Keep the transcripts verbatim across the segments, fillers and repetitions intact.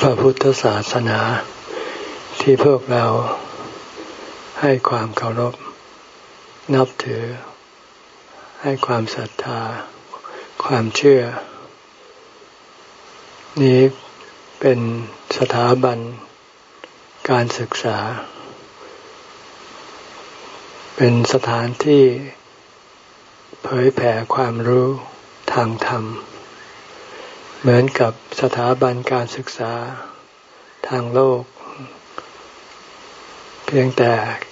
ระพุทธศาสนาที่พวกเราให้ความเคารพนับถือให้ความศรัทธาความเชื่อนี้เป็นสถาบันการศึกษาเป็นสถานที่เผยแผ่ความรู้ทางธรรมเหมือนกับสถาบันการศึกษาทางโลกเพียงแต่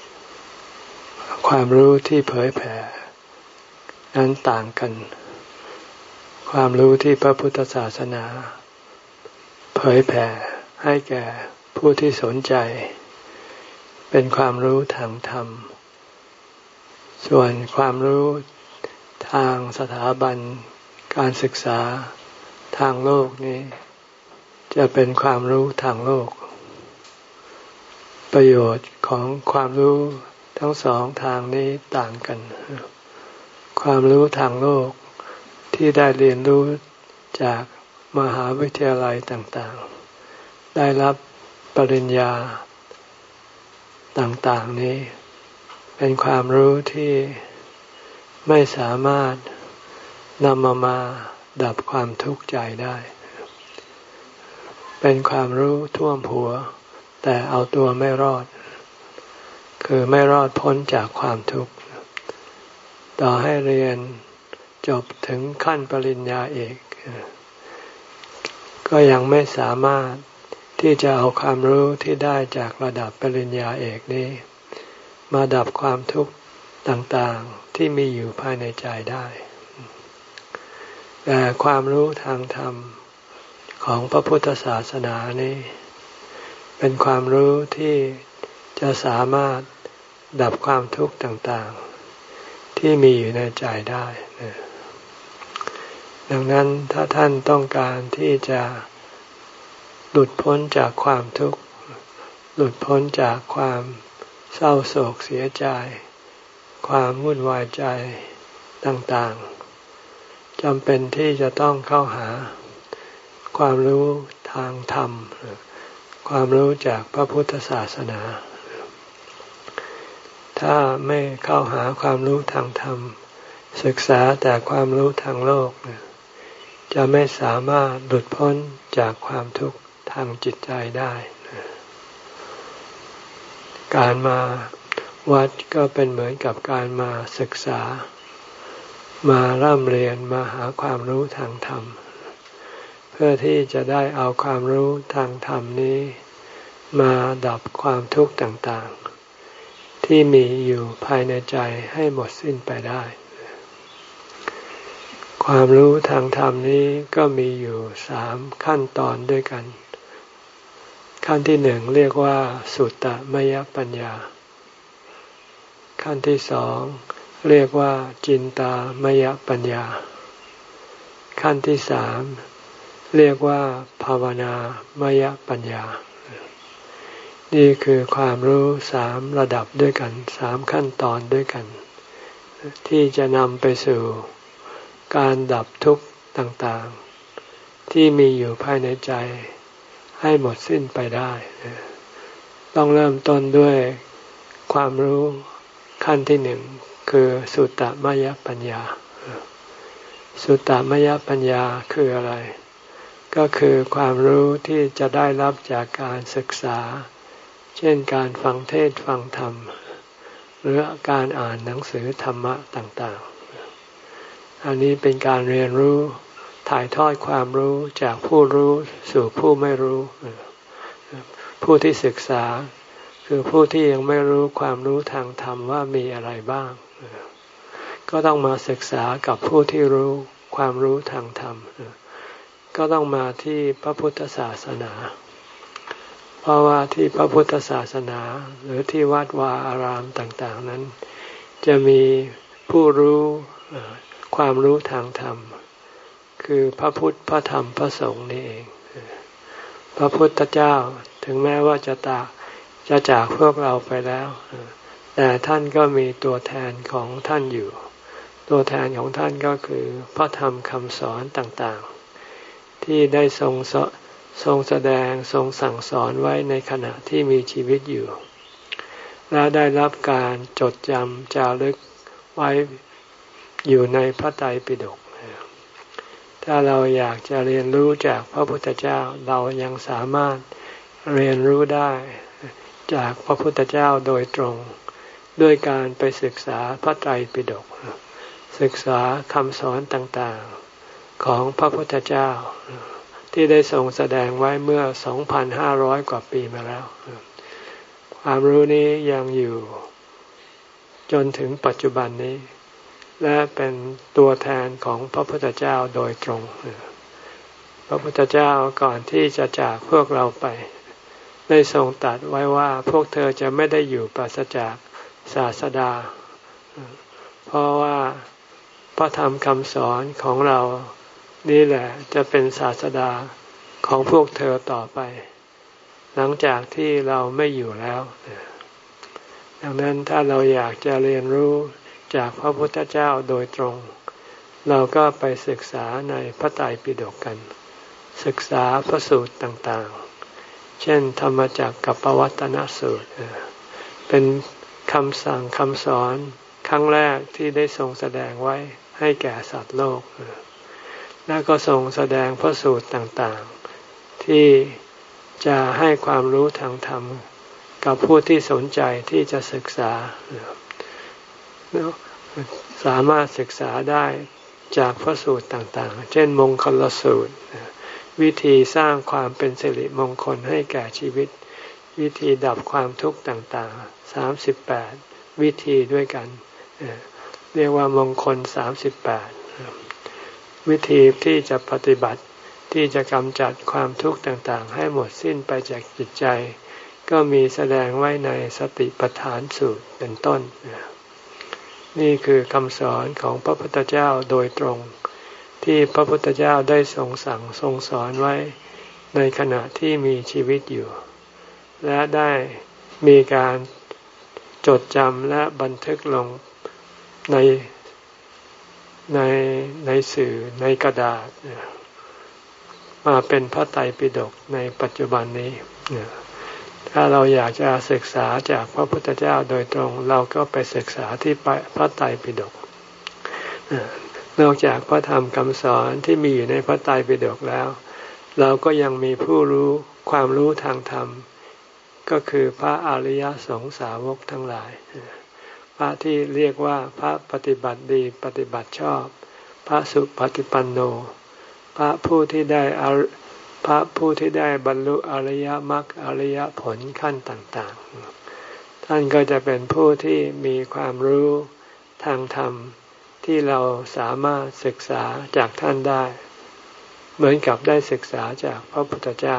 ความรู้ที่เผยแผ่นั้นต่างกันความรู้ที่พระพุทธศาสนาเผยแผ่ให้แก่ผู้ที่สนใจเป็นความรู้ทางธรรมส่วนความรู้ทางสถาบันการศึกษาทางโลกนี้จะเป็นความรู้ทางโลกประโยชน์ของความรู้ทั้งสองทางนี้ต่างกันความรู้ทางโลกที่ได้เรียนรู้จากมหาวิทยาลัยต่างๆได้รับปริญญาต่างๆนี้เป็นความรู้ที่ไม่สามารถนำมามาดับความทุกข์ใจได้เป็นความรู้ท่วมหัวแต่เอาตัวไม่รอดคือไม่รอดพ้นจากความทุกข์ต่อให้เรียนจบถึงขั้นปริญญาเอกก็ยังไม่สามารถที่จะเอาความรู้ที่ได้จากระดับปริญญาเอกนี้มาดับความทุกข์ต่างๆที่มีอยู่ภายในใจได้แต่ความรู้ทางธรรมของพระพุทธศาสนานี้เป็นความรู้ที่จะสามารถดับความทุกข์ต่างๆที่มีอยู่ในใจได้ดังนั้นถ้าท่านต้องการที่จะหลุดพ้นจากความทุกข์หลุดพ้นจากความเศร้าโศกเสียใจความวุ่นวายใจต่างๆจำเป็นที่จะต้องเข้าหาความรู้ทางธรรมความรู้จากพระพุทธศาสนาถ้าไม่เข้าหาความรู้ทางธรรมศึกษาแต่ความรู้ทางโลกจะไม่สามารถหลุดพ้นจากความทุกข์ทางจิตใจได้การมาวัดก็เป็นเหมือนกับการมาศึกษามาร่ำเรียนมาหาความรู้ทางธรรมเพื่อที่จะได้เอาความรู้ทางธรรมนี้มาดับความทุกข์ต่างๆที่มีอยู่ภายในใจให้หมดสิ้นไปได้ความรู้ทางธรรมนี้ก็มีอยู่สามขั้นตอนด้วยกันขั้นที่หนึ่งเรียกว่าสุตตมยปัญญาขั้นที่สองเรียกว่าจินตามยปัญญาขั้นที่สามเรียกว่าภาวนามยปัญญานี่คือความรู้สามระดับด้วยกันสามขั้นตอนด้วยกันที่จะนำไปสู่การดับทุกข์ต่างๆที่มีอยู่ภายในใจให้หมดสิ้นไปได้ต้องเริ่มต้นด้วยความรู้ขั้นที่หนึ่งคือสุตตมยปัญญาสุตตมยปัญญาคืออะไรก็คือความรู้ที่จะได้รับจากการศึกษาเช่นการฟังเทศน์ฟังธรรมหรือการอ่านหนังสือธรรมะต่างๆอันนี้เป็นการเรียนรู้ถ่ายทอดความรู้จากผู้รู้สู่ผู้ไม่รู้ผู้ที่ศึกษาคือผู้ที่ยังไม่รู้ความรู้ทางธรรมว่ามีอะไรบ้างก็ต้องมาศึกษากับผู้ที่รู้ความรู้ทางธรรมก็ต้องมาที่พระพุทธศาสนาเพราะว่าที่พระพุทธศาสนาหรือที่วัดวาอารามต่างๆนั้นจะมีผู้รู้ความรู้ทางธรรมคือพระพุทธพระธรรมพระสงฆ์นี่เองพระพุทธเจ้าถึงแม้ว่าจะตาจะจากพวกเราไปแล้วแต่ท่านก็มีตัวแทนของท่านอยู่ตัวแทนของท่านก็คือพระธรรมคำสอนต่างๆที่ได้ทรงทรงแสดงทรงสั่งสอนไว้ในขณะที่มีชีวิตอยู่และได้รับการจดจำจารึกไว้อยู่ในพระไตรปิฎกถ้าเราอยากจะเรียนรู้จากพระพุทธเจ้าเรายังสามารถเรียนรู้ได้จากพระพุทธเจ้าโดยตรงด้วยการไปศึกษาพระไตรปิฎกศึกษาคำสอนต่างๆของพระพุทธเจ้าที่ได้ทรงแสดงไว้เมื่อ สองพันห้าร้อย กว่าปีมาแล้วความรู้นี้ยังอยู่จนถึงปัจจุบันนี้และเป็นตัวแทนของพระพุทธเจ้าโดยตรงพระพุทธเจ้าก่อนที่จะจากพวกเราไปได้ทรงตรัสไว้ว่าพวกเธอจะไม่ได้อยู่ปราศจากศาสดาเพราะว่าพระธรรมคำสอนของเรานี่แหละจะเป็นศาสดาของพวกเธอต่อไปหลังจากที่เราไม่อยู่แล้วดังนั้นถ้าเราอยากจะเรียนรู้จากพระพุทธเจ้าโดยตรงเราก็ไปศึกษาในพระไตรปิฎกกันศึกษาพระสูตรต่างๆเช่นธรรมจักรกับปวัตตนสูตรเป็นคำสั่งคำสอนครั้งแรกที่ได้ทรงแสดงไว้ให้แก่สัตว์โลกแล้วก็ทรงแสดงพระสูตรต่างๆที่จะให้ความรู้ทางธรรมกับผู้ที่สนใจที่จะศึกษาสามารถศึกษาได้จากพระสูตรต่างๆเช่นมงคลสูตรวิธีสร้างความเป็นสิริมงคลให้แก่ชีวิตวิธีดับความทุกข์ต่างๆสามสิบแปดวิธีด้วยกันเรียกว่ามงคลสามสิบแปดวิธีที่จะปฏิบัติที่จะกำจัดความทุกข์ต่างๆให้หมดสิ้นไปจากจิตใจก็มีแสดงไว้ในสติปัฏฐานสูตรเป็นต้นนี่คือคำสอนของพระพุทธเจ้าโดยตรงที่พระพุทธเจ้าได้ทรงสั่งทรงสอนไว้ในขณะที่มีชีวิตอยู่และได้มีการจดจำและบันทึกลงในในในสื่อในกระดาษมาเป็นพระไตรปิฎกในปัจจุบันนี้ถ้าเราอยากจะศึกษาจากพระพุทธเจ้าโดยตรงเราก็ไปศึกษาที่พระไตรปิฎกนอกจากพระธรรมคำสอนที่มีอยู่ในพระไตรปิฎกแล้วเราก็ยังมีผู้รู้ความรู้ทางธรรมก็คือพระอริยสงสาวกทั้งหลายพระที่เรียกว่าพระปฏิบัติดีปฏิบัติชอบพระสุปฏิปันโนพระผู้ที่ได้พระผู้ที่ได้บรรลุอริยมรรคอริยผลขั้นต่างๆท่านก็จะเป็นผู้ที่มีความรู้ทางธรรมที่เราสามารถศึกษาจากท่านได้เหมือนกับได้ศึกษาจากพระพุทธเจ้า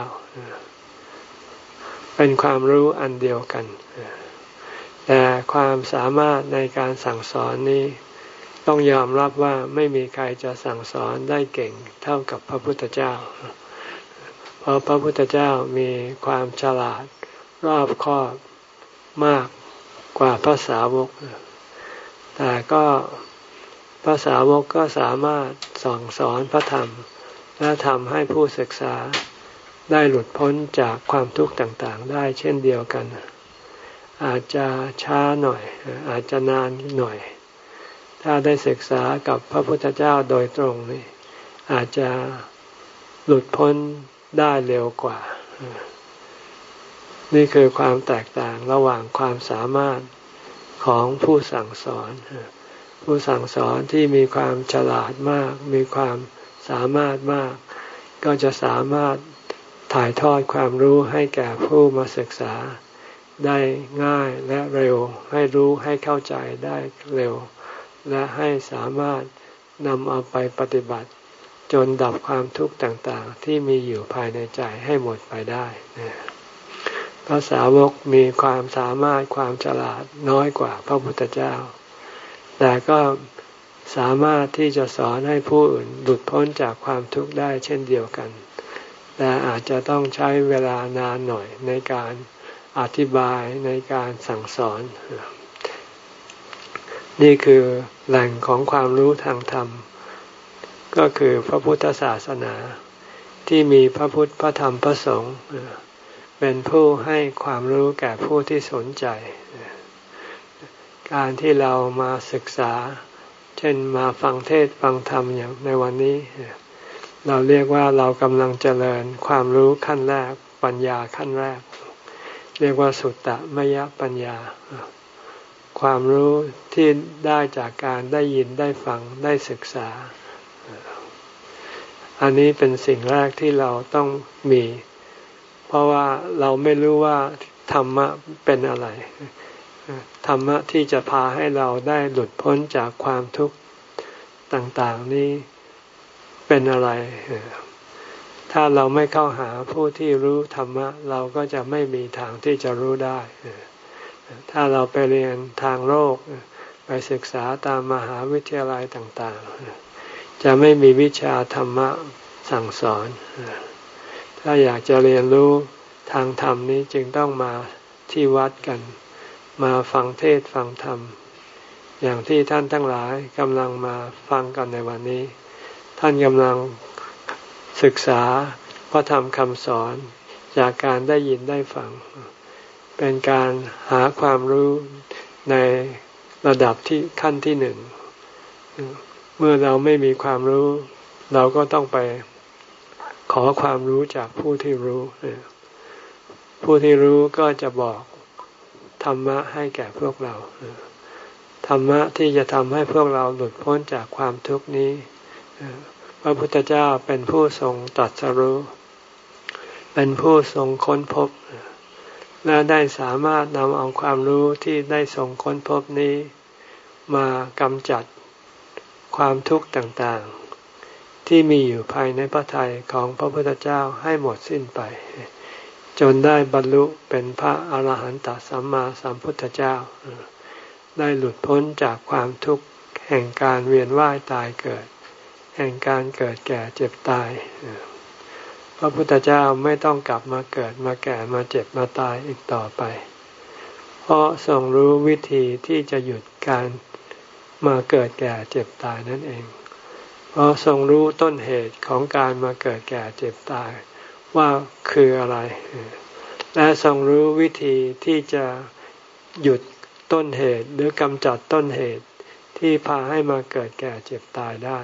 เป็นความรู้อันเดียวกันแต่ความสามารถในการสั่งสอนนี้ต้องยอมรับว่าไม่มีใครจะสั่งสอนได้เก่งเท่ากับพระพุทธเจ้าเพราะพระพุทธเจ้ามีความฉลาดรอบคอบมากกว่าพระสาวกแต่ก็พระสาวกก็สามารถสั่งสอนพระธรรมและทำให้ผู้ศึกษาได้หลุดพ้นจากความทุกข์ต่างๆได้เช่นเดียวกันอาจจะช้าหน่อยอาจจะนานหน่อยถ้าได้ศึกษากับพระพุทธเจ้าโดยตรงนี่อาจจะหลุดพ้นได้เร็วกว่านี่คือความแตกต่างระหว่างความสามารถของผู้สั่งสอนผู้สั่งสอนที่มีความฉลาดมากมีความสามารถมากก็จะสามารถถ่ายทอดความรู้ให้แก่ผู้มาศึกษาได้ง่ายและเร็วให้รู้ให้เข้าใจได้เร็วและให้สามารถนำเอาไปปฏิบัติจนดับความทุกข์ต่างๆที่มีอยู่ภายในใจให้หมดไปได้พระสาวกมีความสามารถความฉลาดน้อยกว่าพระพุทธเจ้าแต่ก็สามารถที่จะสอนให้ผู้อื่นหลุดพ้นจากความทุกข์ได้เช่นเดียวกันแต่อาจจะต้องใช้เวลานานหน่อยในการอธิบายในการสั่งสอนนี่คือแหล่งของความรู้ทางธรรมก็คือพระพุทธศาสนาที่มีพระพุทธพระธรรมพระสงฆ์เป็นผู้ให้ความรู้แก่ผู้ที่สนใจการที่เรามาศึกษาเช่นมาฟังเทศน์ฟังธรรมอย่างในวันนี้เราเรียกว่าเรากำลังเจริญความรู้ขั้นแรกปัญญาขั้นแรกเรียกว่าสุตตมยปัญญาความรู้ที่ได้จากการได้ยินได้ฟังได้ศึกษาอันนี้เป็นสิ่งแรกที่เราต้องมีเพราะว่าเราไม่รู้ว่าธรรมะเป็นอะไรธรรมะที่จะพาให้เราได้หลุดพ้นจากความทุกข์ต่างๆนี้เป็นอะไรถ้าเราไม่เข้าหาผู้ที่รู้ธรรมะเราก็จะไม่มีทางที่จะรู้ได้ถ้าเราไปเรียนทางโลกไปศึกษาตามมหาวิทยาลัยต่างๆจะไม่มีวิชาธรรมะสั่งสอนถ้าอยากจะเรียนรู้ทางธรรมนี้จึงต้องมาที่วัดกันมาฟังเทศน์ฟังธรรมอย่างที่ท่านทั้งหลายกำลังมาฟังกันในวันนี้ท่านกำลังศึกษาพระธรรมคำสอนจากการได้ยินได้ฟังเป็นการหาความรู้ในระดับที่ขั้นที่หนึ่งเมื่อเราไม่มีความรู้เราก็ต้องไปขอความรู้จากผู้ที่รู้ผู้ที่รู้ก็จะบอกธรรมะให้แก่พวกเราธรรมะที่จะทำให้พวกเราหลุดพ้นจากความทุกข์นี้พระพุทธเจ้าเป็นผู้ทรงตรัสรู้เป็นผู้ทรงค้นพบและได้สามารถนำเอาความรู้ที่ได้ทรงค้นพบนี้มากำจัดความทุกข์ต่างๆที่มีอยู่ภายในพระทัยของพระพุทธเจ้าให้หมดสิ้นไปจนได้บรรลุเป็นพระอรหันตสัมมาสัมพุทธเจ้าได้หลุดพ้นจากความทุกข์แห่งการเวียนว่ายตายเกิดแห่งการเกิดแก่เจ็บตายพระพุทธเจ้าไม่ต้องกลับมาเกิดมาแก่มาเจ็บมาตายอีกต่อไปเพราะทรงรู้วิธีที่จะหยุดการมาเกิดแก่เจ็บตายนั่นเองเพราะทรงรู้ต้นเหตุของการมาเกิดแก่เจ็บตายว่าคืออะไรและทรงรู้วิธีที่จะหยุดต้นเหตุหรือกำจัดต้นเหตุที่พาให้มาเกิดแก่เจ็บตายได้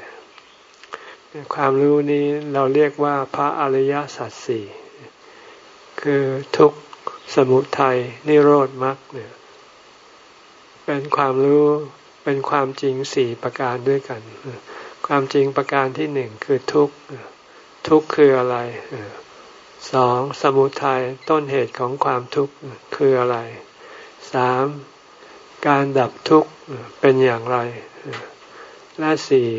ความรู้นี้เราเรียกว่าพระอริยสัจสี่คือทุกข์สมุทัยนิโรธมรรคเนี่ยเป็นความรู้เป็นความจริงสี่ประการด้วยกันความจริงประการที่หนึ่งคือทุกข์ทุกข์คืออะไรสองสมุทัยต้นเหตุของความทุกข์คืออะไรสามการดับทุกข์เป็นอย่างไรและสี่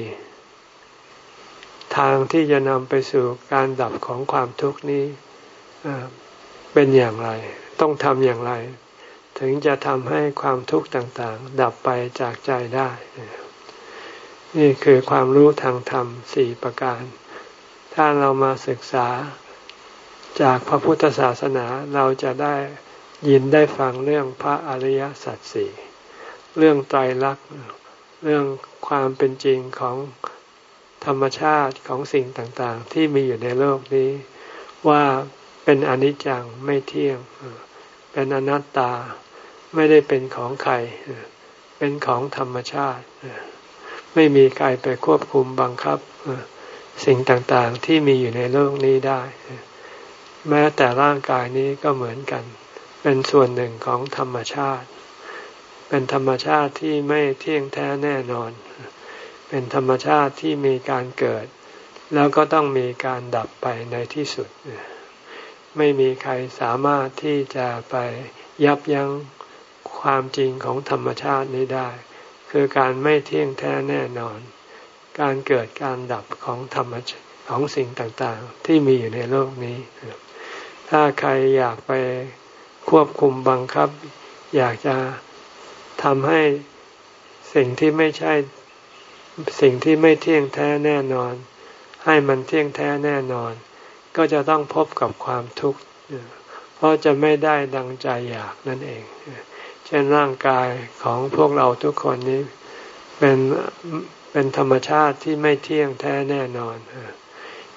ทางที่จะนำไปสู่การดับของความทุกข์นี้เป็นอย่างไรต้องทำอย่างไรถึงจะทำให้ความทุกข์ต่างๆดับไปจากใจได้นี่คือความรู้ทางธรรมสี่ประการถ้าเรามาศึกษาจากพระพุทธศาสนาเราจะได้ยินได้ฟังเรื่องพระอริยสัจสี่เรื่องไตรลักษณ์เรื่องความเป็นจริงของธรรมชาติของสิ่งต่างๆที่มีอยู่ในโลกนี้ว่าเป็นอนิจจังไม่เที่ยงเป็นอนัตตาไม่ได้เป็นของใครเป็นของธรรมชาติไม่มีใครไปควบคุมบังคับสิ่งต่างๆที่มีอยู่ในโลกนี้ได้แม้แต่ร่างกายนี้ก็เหมือนกันเป็นส่วนหนึ่งของธรรมชาติเป็นธรรมชาติที่ไม่เที่ยงแท้แน่นอนเป็นธรรมชาติที่มีการเกิดแล้วก็ต้องมีการดับไปในที่สุดไม่มีใครสามารถที่จะไปยับยั้งความจริงของธรรมชาตินี้ได้คือการไม่เที่ยงแท้แน่นอนการเกิดการดับของธรรมชาติของสิ่งต่างๆที่มีอยู่ในโลกนี้ถ้าใครอยากไปควบคุมบังคับอยากจะทำให้สิ่งที่ไม่ใช่สิ่งที่ไม่เที่ยงแท้แน่นอนให้มันเที่ยงแท้แน่นอนก็จะต้องพบกับความทุกข์เพราะจะไม่ได้ดังใจอยากนั่นเองเช่นร่างกายของพวกเราทุกคนนี้เป็นเป็นธรรมชาติที่ไม่เที่ยงแท้แน่นอน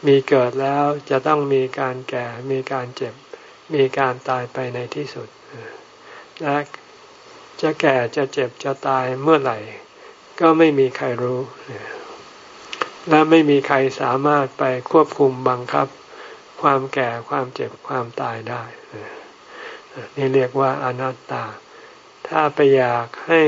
มีเกิดแล้วจะต้องมีการแก่มีการเจ็บมีการตายไปในที่สุดและจะแก่จะเจ็บจะตายเมื่อไหร่ก็ไม่มีใครรู้และไม่มีใครสามารถไปควบคุมบังคับความแก่ความเจ็บความตายได้นี่เรียกว่าอนัตตาถ้าไปอยากให้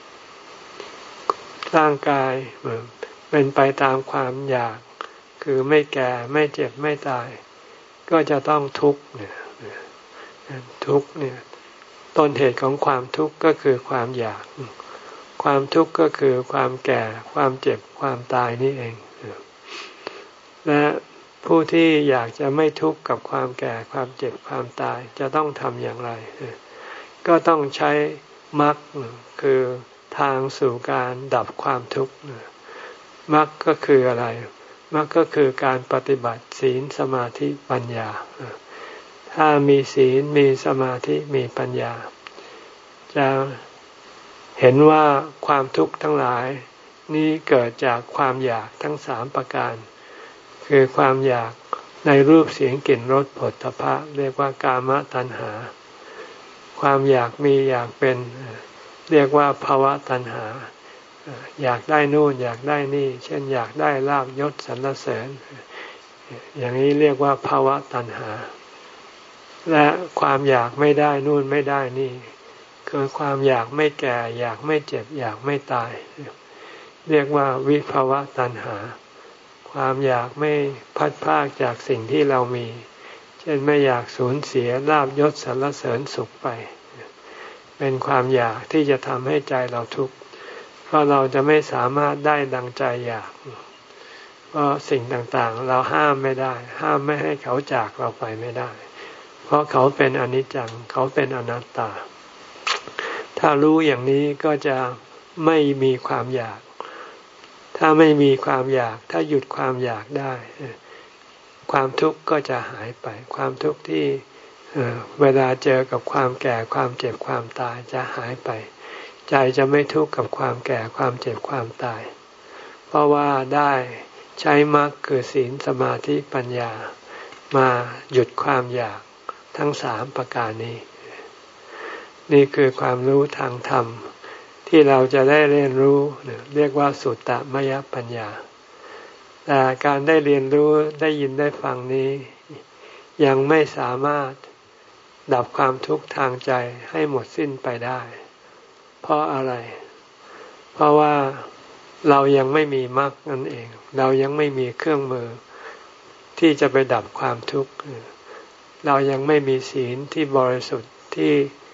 ร่างกายเป็นไปตามความอยากคือไม่แก่ไม่เจ็บไม่ตายก็จะต้องทุกข์เนี่ยทุกข์เนี่ยต้นเหตุของความทุกข์ก็คือความอยากความทุกข์ก็คือความแก่ความเจ็บความตายนี่เองและผู้ที่อยากจะไม่ทุกข์กับความแก่ความเจ็บความตายจะต้องทำอย่างไรก็ต้องใช้มรรคคือทางสู่การดับความทุกข์มรรคก็คืออะไรมรรคก็คือการปฏิบัติศีลสมาธิปัญญาถ้ามีศีลมีสมาธิมีปัญญาจะเห็นว่าความทุกข์ทั้งหลายนี้เกิดจากความอยากทั้งสามประการคือความอยากในรูปเสียงกลิ่นรสผลตภะเรียกว่ากามตัณหาความอยากมีอยากเป็นเรียกว่าภวตัณหาอยากได้นู่นอยากได้นี่เช่นอยากได้ลาภยศสรรเสริญอย่างนี้เรียกว่าภวตัณหาและความอยากไม่ได้นู่นไม่ได้นี่คือความอยากไม่แก่อยากไม่เจ็บอยากไม่ตายเรียกว่าวิภวตัณหาความอยากไม่พัดพรากจากสิ่งที่เรามีเช่นไม่อยากสูญเสียลาภยศสรรเสริญสุขไปเป็นความอยากที่จะทำให้ใจเราทุกข์เพราะเราจะไม่สามารถได้ดังใจอยากเพราะสิ่งต่างๆเราห้ามไม่ได้ห้ามไม่ให้เขาจากเราไปไม่ได้เพราะเขาเป็นอนิจจังเขาเป็นอนัตตาถ้ารู้อย่างนี้ก็จะไม่มีความอยากถ้าไม่มีความอยากถ้าหยุดความอยากได้ความทุกข์ก็จะหายไปความทุกข์ที่เวลาเจอกับความแก่ความเจ็บความตายจะหายไปใจจะไม่ทุกข์กับความแก่ความเจ็บความตายเพราะว่าได้ใช้มรรคคือศีลสมาธิปัญญามาหยุดความอยากทั้งสามประการนี้นี่คือความรู้ทางธรรมที่เราจะได้เรียนรู้เรียกว่าสุตตมยปัญญาแต่การได้เรียนรู้ได้ยินได้ฟังนี้ยังไม่สามารถดับความทุกข์ทางใจให้หมดสิ้นไปได้เพราะอะไรเพราะว่าเรายังไม่มีมรรคนั่นเองเรายังไม่มีเครื่องมือที่จะไปดับความทุกข์เรายังไม่มีศีลที่บริสุทธิ์ที่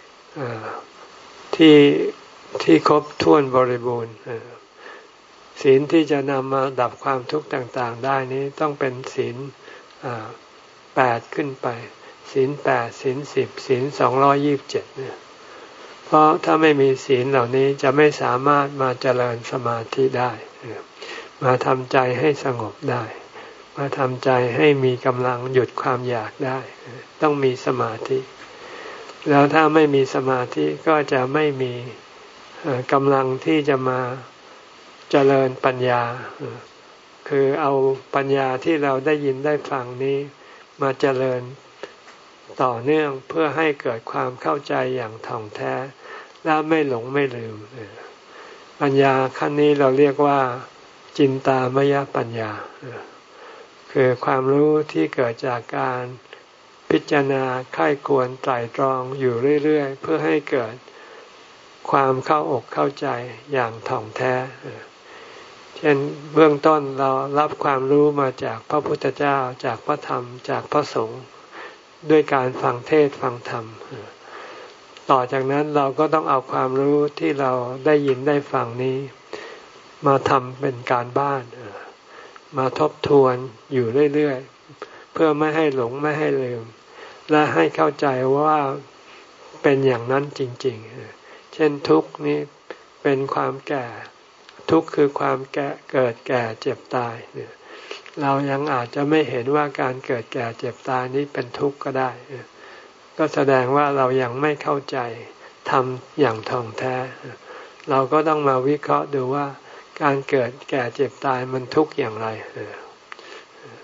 ที่ที่ครบถ้วนบริบูรณ์ศีลที่จะนำมาดับความทุกข์ต่างๆได้นี้ต้องเป็นศีลแปดขึ้นไปศีลแปดศีลสิบศีลสองร้อยยี่สิบเจ็ดเนี่ยเพราะถ้าไม่มีศีลเหล่านี้จะไม่สามารถมาเจริญสมาธิได้มาทำใจให้สงบได้มาทำใจให้มีกำลังหยุดความอยากได้ต้องมีสมาธิแล้วถ้าไม่มีสมาธิก็จะไม่มีกำลังที่จะมาเจริญปัญญาคือเอาปัญญาที่เราได้ยินได้ฟังนี้มาเจริญต่อเนื่องเพื่อให้เกิดความเข้าใจอย่างถ่องแท้และไม่หลงไม่ลืมปัญญาขั้นนี้เราเรียกว่าจินตามยปัญญาคือความรู้ที่เกิดจากการพิจารณาไข้ควรไตร่ตรองอยู่เรื่อยๆเพื่อให้เกิดความเข้าอกเข้าใจอย่างถ่องแท้เช่นเบื้องต้นเรารับความรู้มาจากพระพุทธเจ้าจากพระธรรมจากพระสงฆ์ด้วยการฟังเทศน์ฟังธรรมต่อจากนั้นเราก็ต้องเอาความรู้ที่เราได้ยินได้ฟังนี้มาทำเป็นการบ้านมาทบทวนอยู่เรื่อยๆเพื่อไม่ให้หลงไม่ให้ลืมและให้เข้าใจว่าเป็นอย่างนั้นจริงๆเช่นทุกข์นี้เป็นความแก่ทุกข์คือความแก่เกิดแก่เจ็บตายเรายังอาจจะไม่เห็นว่าการเกิดแก่เจ็บตายนี้เป็นทุกข์ก็ได้ก็แสดงว่าเรายังไม่เข้าใจทำอย่างท่องแท้เราก็ต้องมาวิเคราะห์ดูว่าการเกิดแก่เจ็บตายมันทุกข์อย่างไร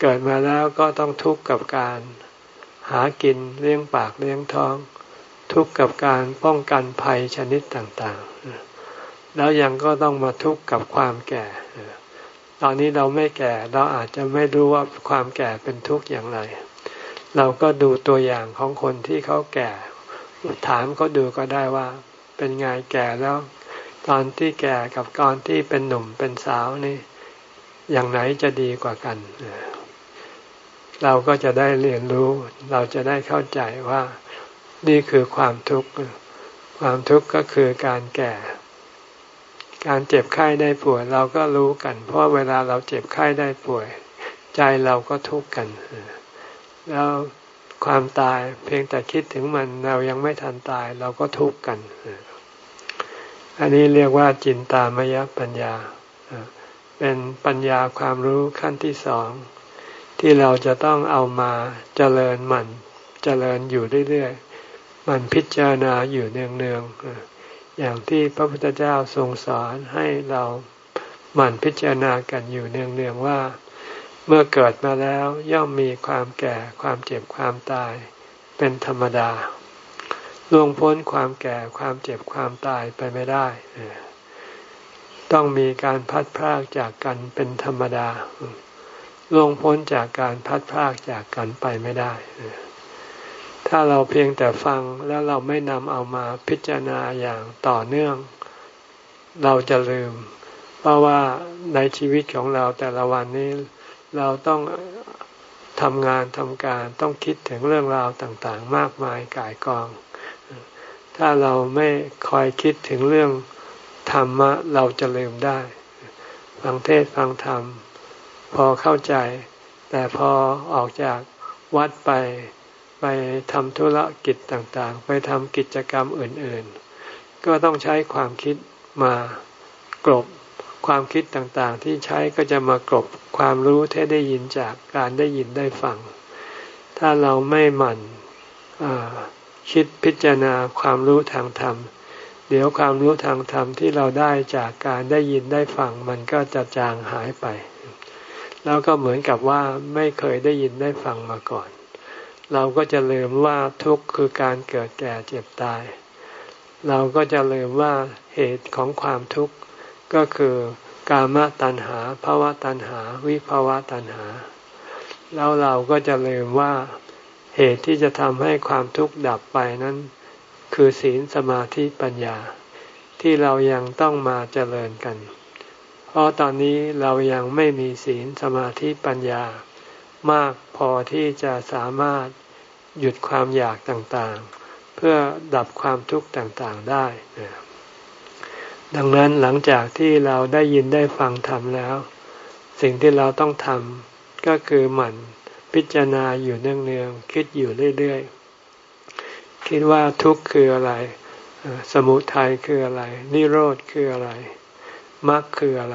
เกิดมาแล้วก็ต้องทุกข์กับการหากินเลี้ยงปากเลี้ยงท้องทุกข์กับการป้องกันภัยชนิดต่างๆแล้วยังก็ต้องมาทุกข์กับความแก่ตอนนี้เราไม่แก่เราอาจจะไม่รู้ว่าความแก่เป็นทุกข์อย่างไรเราก็ดูตัวอย่างของคนที่เขาแก่ถามเขาดูก็ได้ว่าเป็นไงแก่แล้วตอนที่แก่กับตอนที่เป็นหนุ่มเป็นสาวนี่อย่างไหนจะดีกว่ากันเราก็จะได้เรียนรู้เราจะได้เข้าใจว่านี่คือความทุกข์ความทุกข์ก็คือการแก่การเจ็บไข้ได้ป่วยเราก็รู้กันเพราะเวลาเราเจ็บไข้ได้ป่วยใจเราก็ทุกข์กันแล้วความตายเพียงแต่คิดถึงมันเรายังไม่ทันตายเราก็ทุกข์กันอันนี้เรียกว่าจินตามยปัญญาเป็นปัญญาความรู้ขั้นที่สองที่เราจะต้องเอามาเจริญมันเจริญอยู่เรื่อยๆมันพิจารณาอยู่เนืองๆอย่างที่พระพุทธเจ้าทรงสอนให้เราหมั่นพิจารณากันอยู่เนืองๆว่าเมื่อเกิดมาแล้วย่อมมีความแก่ความเจ็บความตายเป็นธรรมดาล่วงพ้นความแก่ความเจ็บความตายไปไม่ได้ต้องมีการพัดพรากจากกันเป็นธรรมดาล่วงพ้นจากการพัดพรากจากกันไปไม่ได้ถ้าเราเพียงแต่ฟังแล้วเราไม่นำเอามาพิจารณาอย่างต่อเนื่องเราจะลืมเพราะว่าในชีวิตของเราแต่ละวันนี้เราต้องทำงานทำการต้องคิดถึงเรื่องราวต่างๆมากมายก่ายกองถ้าเราไม่คอยคิดถึงเรื่องธรรมะเราจะลืมได้ฟังเทศน์ฟังธรรมพอเข้าใจแต่พอออกจากวัดไปไปทำธุรกิจต่างๆไปทำกิจกรรมอื่นๆก็ต้องใช้ความคิดมากลบความคิดต่างๆที่ใช้ก็จะมากลบความรู้ที่ได้ยินจากการได้ยินได้ฟังถ้าเราไม่หมั่นคิดพิจารณาความรู้ทางธรรมเดี๋ยวความรู้ทางธรรมที่เราได้จากการได้ยินได้ฟังมันก็จะจางหายไปแล้วก็เหมือนกับว่าไม่เคยได้ยินได้ฟังมาก่อนเราก็จะลืมว่าทุกข์คือการเกิดแก่เจ็บตายเราก็จะลืมว่าเหตุของความทุกข์ก็คือกามตัณหาภวตัณหาวิภวตัณหาแล้วเราก็จะลืมว่าเหตุที่จะทำให้ความทุกข์ดับไปนั้นคือศีลสมาธิปัญญาที่เรายังต้องมาเจริญกันเพราะตอนนี้เรายังไม่มีศีลสมาธิปัญญามากพอที่จะสามารถหยุดความอยากต่างๆเพื่อดับความทุกข์ต่างๆได้ดังนั้นหลังจากที่เราได้ยินได้ฟังธรรมแล้วสิ่งที่เราต้องทำก็คือหมั่นพิจารณาอยู่เนืองๆคิดอยู่เรื่อยๆคิดว่าทุกข์คืออะไรสมุทัยคืออะไรนิโรธคืออะไรมรรคคืออะไร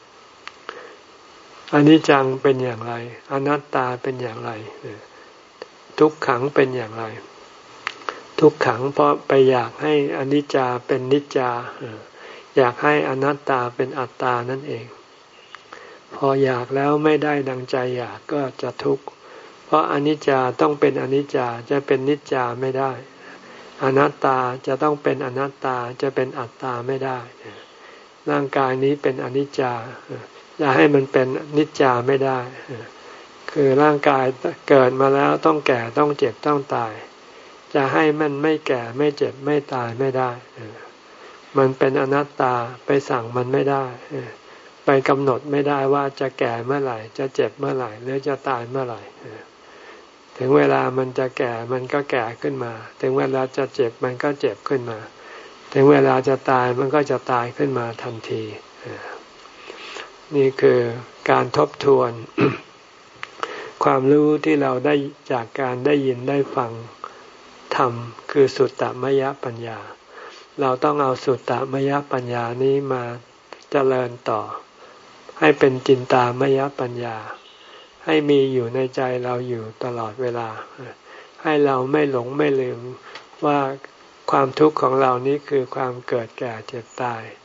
อนิจจังเป็นอย่างไรอนัตตาเป็นอย่างไรทุกขังเป็นอย่างไรทุกขังเพราะไปอยากให้อนิจจาเป็นนิจจาอยากให้อนัตตาเป็นอัตตานั่นเองพออยากแล้วไม่ได้ดังใจอยากก็จะทุกข์เพราะอนิจจาต้องเป็นอนิจจาจะเป็นนิจจาไม่ได้อนัตตาจะต้องเป็นอนัตตาจะเป็นอัตตาไม่ได้ร่างกายนี้เป็นอนิจจาจะให้มันเป็นนิจจาไม่ได้คือร่างกายเกิดมาแล้วต้องแก่ต้องเจ็บต้องตายจะให้มันไม่แก่ไม่เจ็บไม่ตายไม่ได้มันเป็นอนัตตาไปสั่งมันไม่ได้ไปกำหนดไม่ได้ว่าจะแก่เมื่อไหร่จะเจ็บเมื่อไหร่หรือจะตายเมื่อไหร่ถึงเวลามันจะแก่มันก็แก่ขึ้นมาถึงเวลาจะเจ็บมันก็เจ็บขึ้นมาถึงเวลาจะตายมันก็จะตายขึ้นมาทันทีนี่คือการทบทวน ความรู้ที่เราได้จากการได้ยินได้ฟังธรรมคือสุตตมยปัญญาเราต้องเอาสุตตมยปัญญานี้มาเจริญต่อให้เป็นจินตามยปัญญาให้มีอยู่ในใจเราอยู่ตลอดเวลาให้เราไม่หลงไม่ลืมว่าความทุกข์ของเรานี้คือความเกิดแก่เจ็บตาย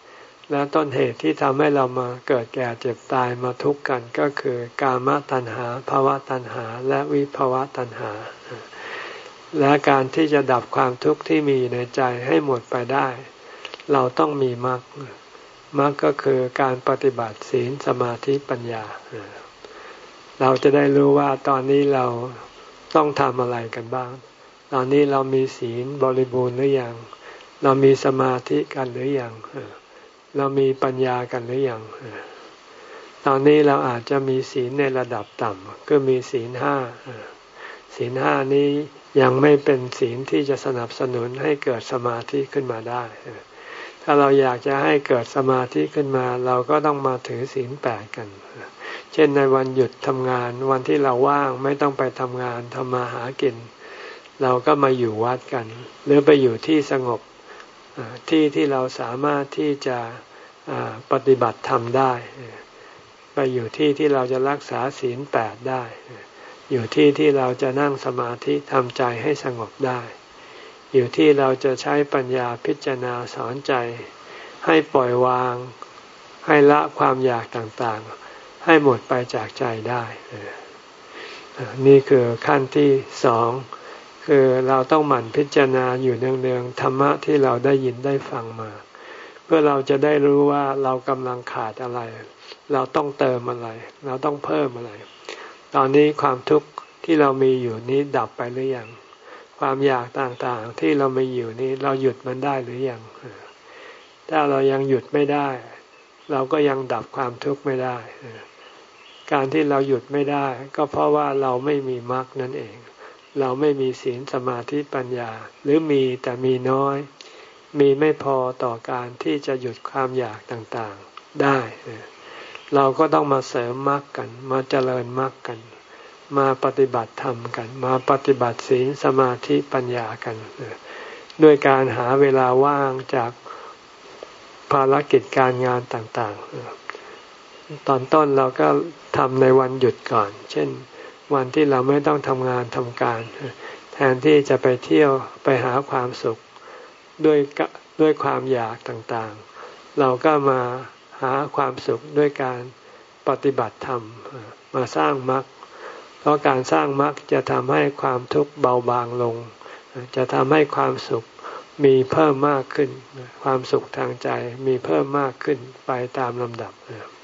และต้นเหตุที่ทำให้เรามาเกิดแก่เจ็บตายมาทุกข์กันก็คือกามตัณหาภวตัณหาและวิภวตัณหาและการที่จะดับความทุกข์ที่มีในใจให้หมดไปได้เราต้องมีมรรคมรรคก็คือการปฏิบัติศีลสมาธิปัญญาเราจะได้รู้ว่าตอนนี้เราต้องทำอะไรกันบ้างตอนนี้เรามีศีลบริบูรณ์หรือยังเรามีสมาธิกันหรือยังเรามีปัญญากันหรือยังตอนนี้เราอาจจะมีศีลในระดับต่ำก็มีศีลห้าศีลห้านี้ยังไม่เป็นศีลที่จะสนับสนุนให้เกิดสมาธิขึ้นมาได้ถ้าเราอยากจะให้เกิดสมาธิขึ้นมาเราก็ต้องมาถือศีลแปดกันเช่นในวันหยุดทำงานวันที่เราว่างไม่ต้องไปทำงานทำมาหากินเราก็มาอยู่วัดกันหรือไปอยู่ที่สงบที่ที่เราสามารถที่จะปฏิบัติธรรมได้ไปอยู่ที่ที่เราจะรักษาศีลแปดได้อยู่ที่ที่เราจะนั่งสมาธิทำใจให้สงบได้อยู่ที่เราจะใช้ปัญญาพิจารณาสอนใจให้ปล่อยวางให้ละความอยากต่างๆให้หมดไปจากใจได้นี่คือขั้นที่สองคือเราต้องหมั่นพิจารณาอยู่เนืองๆธรรมะที่เราได้ยินได้ฟังมาเพื่อเราจะได้รู้ว่าเรากำลังขาดอะไรเราต้องเติมอะไรเราต้องเพิ่มอะไรตอนนี้ความทุกข์ที่เรามีอยู่นี้ดับไปหรือยังความอยากต่างๆที่เรามีอยู่นี้เราหยุดมันได้หรือยังถ้าเรายังหยุดไม่ได้เราก็ยังดับความทุกข์ไม่ได้การที่เราหยุดไม่ได้ก็เพราะว่าเราไม่มีมรรคนั่นเองเราไม่มีศีลสมาธิปัญญาหรือมีแต่มีน้อยมีไม่พอต่อการที่จะหยุดความอยากต่างๆได้เราก็ต้องมาเสริมมรรคกันมาเจริญมรรคกันมาปฏิบัติธรรมกันมาปฏิบัติศีลสมาธิปัญญากันด้วยการหาเวลาว่างจากภารกิจการงานต่างๆตอนต้นเราก็ทำในวันหยุดก่อนเช่นวันที่เราไม่ต้องทำงานทำการแทนที่จะไปเที่ยวไปหาความสุขด้วยด้วยความอยากต่างๆเราก็มาหาความสุขด้วยการปฏิบัติธรรมมาสร้างมรรคเพราะการสร้างมรรคจะทำให้ความทุกข์เบาบางลงจะทำให้ความสุขมีเพิ่มมากขึ้นความสุขทางใจมีเพิ่มมากขึ้นไปตามลำดับ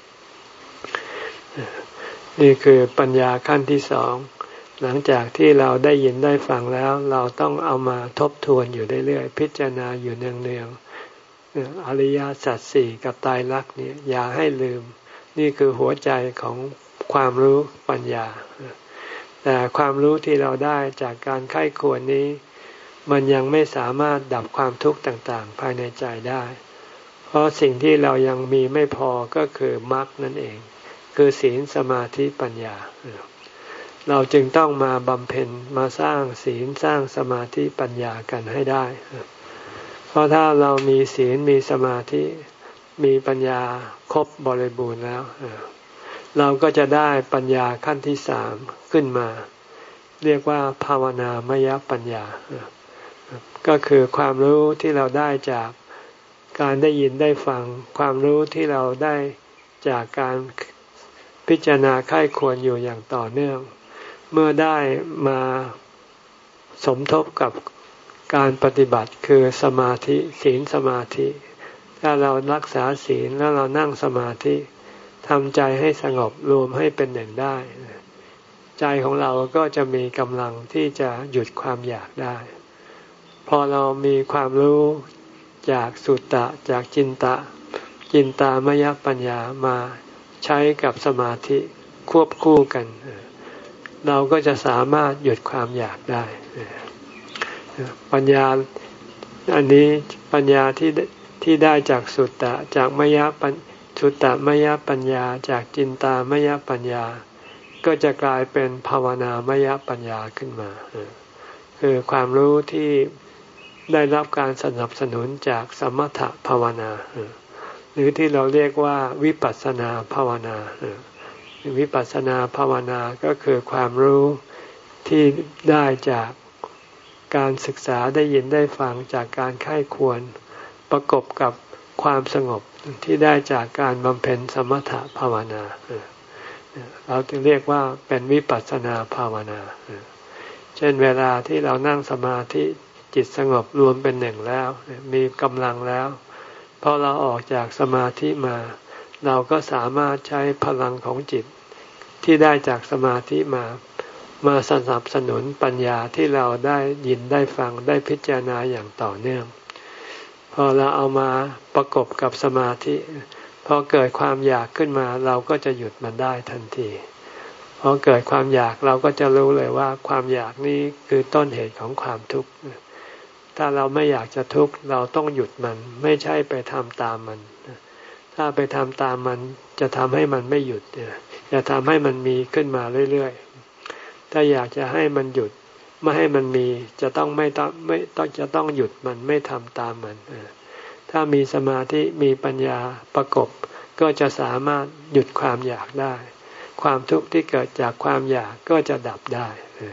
นี่คือปัญญาขั้นที่สองหลังจากที่เราได้ยินได้ฟังแล้วเราต้องเอามาทบทวนอยู่เรื่อยๆพิจารณาอยู่เนืองๆอริยสัจสี่กับไตรลักษณ์เนี่ยอย่าให้ลืมนี่คือหัวใจของความรู้ปัญญาแต่ความรู้ที่เราได้จากการไข้ควรนี้มันยังไม่สามารถดับความทุกข์ต่างๆภายในใจได้เพราะสิ่งที่เรายังมีไม่พอก็คือมรรคนั่นเองคือศีลสมาธิปัญญาเราจึงต้องมาบำเพ็ญมาสร้างศีลสร้างสมาธิปัญญากันให้ได้เพราะถ้าเรามีศีลมีสมาธิมีปัญญาครบบริบูรณ์แล้วเราก็จะได้ปัญญาขั้นที่สามขึ้นมาเรียกว่าภาวนามยปัญญาก็คือความรู้ที่เราได้จากการได้ยินได้ฟังความรู้ที่เราได้จากการพิจารณาใคร่ควรอยู่อย่างต่อเนื่องเมื่อได้มาสมทบกับการปฏิบัติคือสมาธิศีลสมาธิถ้าเรารักษาศีลแล้วเรานั่งสมาธิทำใจให้สงบรวมให้เป็นหนึ่งได้ใจของเราก็จะมีกำลังที่จะหยุดความอยากได้พอเรามีความรู้จากสุตตะจากจินตะจินตามยปัญญามาใช้กับสมาธิควบคู่กันเราก็จะสามารถหยุดความอยากได้ปัญญาอันนี้ปัญญาที่ที่ได้จากสุตตะจากมยปัญสุตตมยปัญญาจากจินตามยปัญญาก็จะกลายเป็นภาวนามยปัญญาขึ้นมาคือความรู้ที่ได้รับการสนับสนุนจากสมถภาวนาหรือที่เราเรียกว่าวิปัสสนาภาวนาวิปัสสนาภาวนาก็คือความรู้ที่ได้จากการศึกษาได้ยินได้ฟังจากการไข้ควรประกบกับความสงบที่ได้จากการบำเพ็ญสมถภาวนาเราจึงเรียกว่าเป็นวิปัสสนาภาวนาเช่นเวลาที่เรานั่งสมาธิจิตสงบรวมเป็นหนึ่งแล้วมีกำลังแล้วพอเราออกจากสมาธิมาเราก็สามารถใช้พลังของจิตที่ได้จากสมาธิมามาสนับสนุนปัญญาที่เราได้ยินได้ฟังได้พิจารณาอย่างต่อเนื่องพอเราเอามาประกบกับสมาธิพอเกิดความอยากขึ้นมาเราก็จะหยุดมันได้ทันทีพอเกิดความอยากเราก็จะรู้เลยว่าความอยากนี้คือต้นเหตุของความทุกข์ถ้าเราไม่อยากจะทุกข์เราต้องหยุดมันไม่ใช่ไปทำตามมันถ้าไปทำตามมันจะทำให้มันไม่หยุดจะทำให้มันมีขึ้นมาเรื่อยๆถ้าอยากจะให้มันหยุดไม่ให้มันมีจะต้องไม่ต้องไม่ต้องจะต้องหยุดมันไม่ทำตามมันถ้ามีสมาธิมีปัญญาประกบก็จะสามารถหยุดความอยากได้ความทุกข์ที่เกิดจากความอยากก็จะดับได้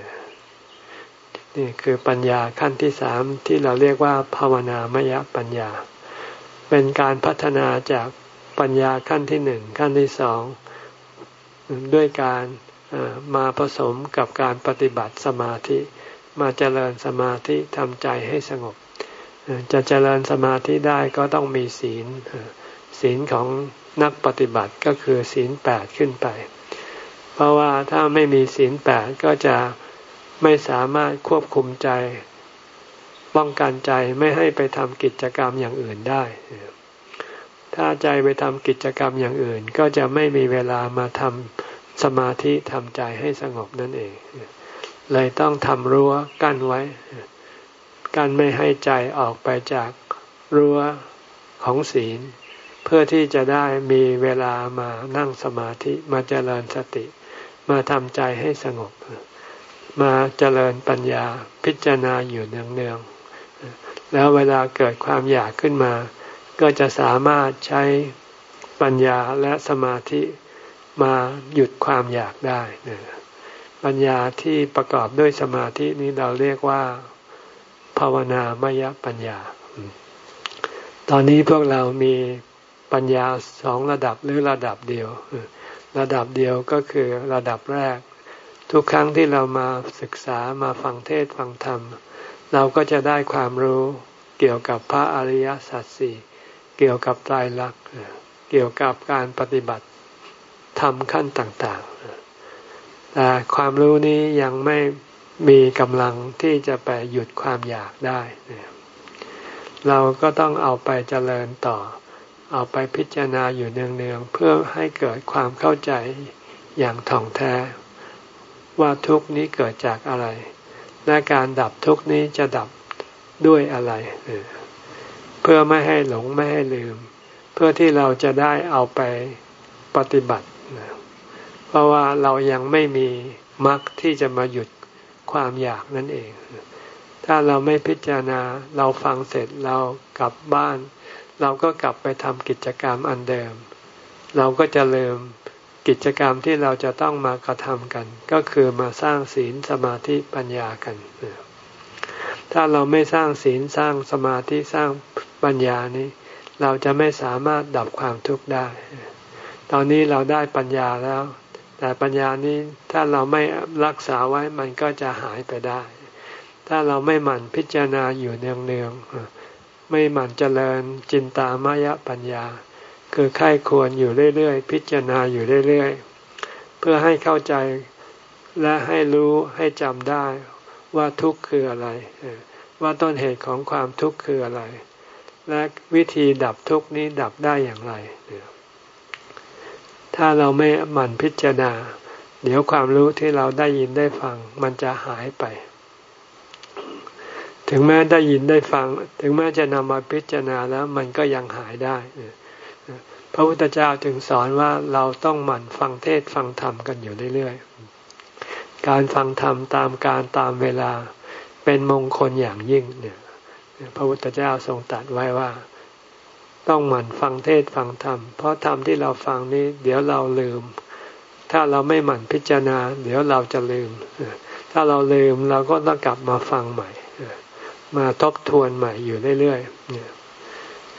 นี่คือปัญญาขั้นที่สามที่เราเรียกว่าภาวนามยปัญญาเป็นการพัฒนาจากปัญญาขั้นที่หนึ่งขั้นที่สองด้วยการมาผสมกับการปฏิบัติสมาธิมาเจริญสมาธิทำใจให้สงบจะเจริญสมาธิได้ก็ต้องมีศีลศีลของนักปฏิบัติก็คือศีลแปดขึ้นไปเพราะว่าถ้าไม่มีศีลแปดก็จะไม่สามารถควบคุมใจป้องกันใจไม่ให้ไปทำกิจกรรมอย่างอื่นได้ถ้าใจไปทำกิจกรรมอย่างอื่นก็จะไม่มีเวลามาทำสมาธิทำใจให้สงบนั่นเองเลยต้องทำรั้วกั้นไว้กั้นไม่ให้ใจออกไปจากรั้วของศีลเพื่อที่จะได้มีเวลามานั่งสมาธิมาเจริญสติมาทำใจให้สงบมาเจริญปัญญาพิจารณาอยู่เนืองๆแล้วเวลาเกิดความอยากขึ้นมาก็จะสามารถใช้ปัญญาและสมาธิมาหยุดความอยากได้ปัญญาที่ประกอบด้วยสมาธินี้เราเรียกว่าภาวนามยปัญญาตอนนี้พวกเรามีปัญญาสองระดับหรือระดับเดียวระดับเดียวก็คือระดับแรกทุกครั้งที่เรามาศึกษามาฟังเทศน์ฟังธรรมเราก็จะได้ความรู้เกี่ยวกับพระอริยสัจสี่เกี่ยวกับไตรลักษณ์เกี่ยวกับการปฏิบัติธรรมขั้นต่างๆแต่ความรู้นี้ยังไม่มีกำลังที่จะไปหยุดความอยากได้เราก็ต้องเอาไปเจริญต่อเอาไปพิจารณาอยู่เนืองๆเพื่อให้เกิดความเข้าใจอย่างถ่องแท้ว่าทุกข์นี้เกิดจากอะไรและการดับทุกข์นี้จะดับด้วยอะไรเพื่อไม่ให้หลงไม่ให้ลืมเพื่อที่เราจะได้เอาไปปฏิบัติเพราะว่าเรายังไม่มีมรรคที่จะมาหยุดความอยากนั่นเองถ้าเราไม่พิจารณาเราฟังเสร็จเรากลับบ้านเราก็กลับไปทำกิจกรรมอันเดิมเราก็จะลืมกิจกรรมที่เราจะต้องมากระทำกันก็คือมาสร้างศีลสมาธิปัญญากันถ้าเราไม่สร้างศีลสร้างสมาธิสร้างปัญญานี้เราจะไม่สามารถดับความทุกข์ได้ตอนนี้เราได้ปัญญาแล้วแต่ปัญญานี้ถ้าเราไม่รักษาไว้มันก็จะหายไปได้ถ้าเราไม่หมั่นพิจารณาอยู่เนืองๆไม่หมั่นเจริญจินตามยปัญญาคือใคร่ควรอยู่เรื่อยๆพิจารณาอยู่เรื่อยๆเพื่อให้เข้าใจและให้รู้ให้จำได้ว่าทุกข์คืออะไรว่าต้นเหตุของความทุกข์คืออะไรและวิธีดับทุกข์นี้ดับได้อย่างไรถ้าเราไม่หมั่นพิจารณาเดี๋ยวความรู้ที่เราได้ยินได้ฟังมันจะหายไปถึงแม้ได้ยินได้ฟังถึงแม้จะนำมาพิจารณาแล้วมันก็ยังหายได้พระพุทธเจ้าจึงสอนว่าเราต้องหมั่นฟังเทศฟังธรรมกันอยู่เรื่อยๆการฟังธรรมตามการตามเวลาเป็นมงคลอย่างยิ่งเนี่ยพระพุทธเจ้าทรงตรัสไว้ว่าต้องหมั่นฟังเทศฟังธรรมเพราะธรรมที่เราฟังนี้เดี๋ยวเราลืมถ้าเราไม่หมั่นพิจารณาเดี๋ยวเราจะลืมถ้าเราลืมเราก็ต้องกลับมาฟังใหม่มาทบทวนใหม่อยู่เรื่อยๆ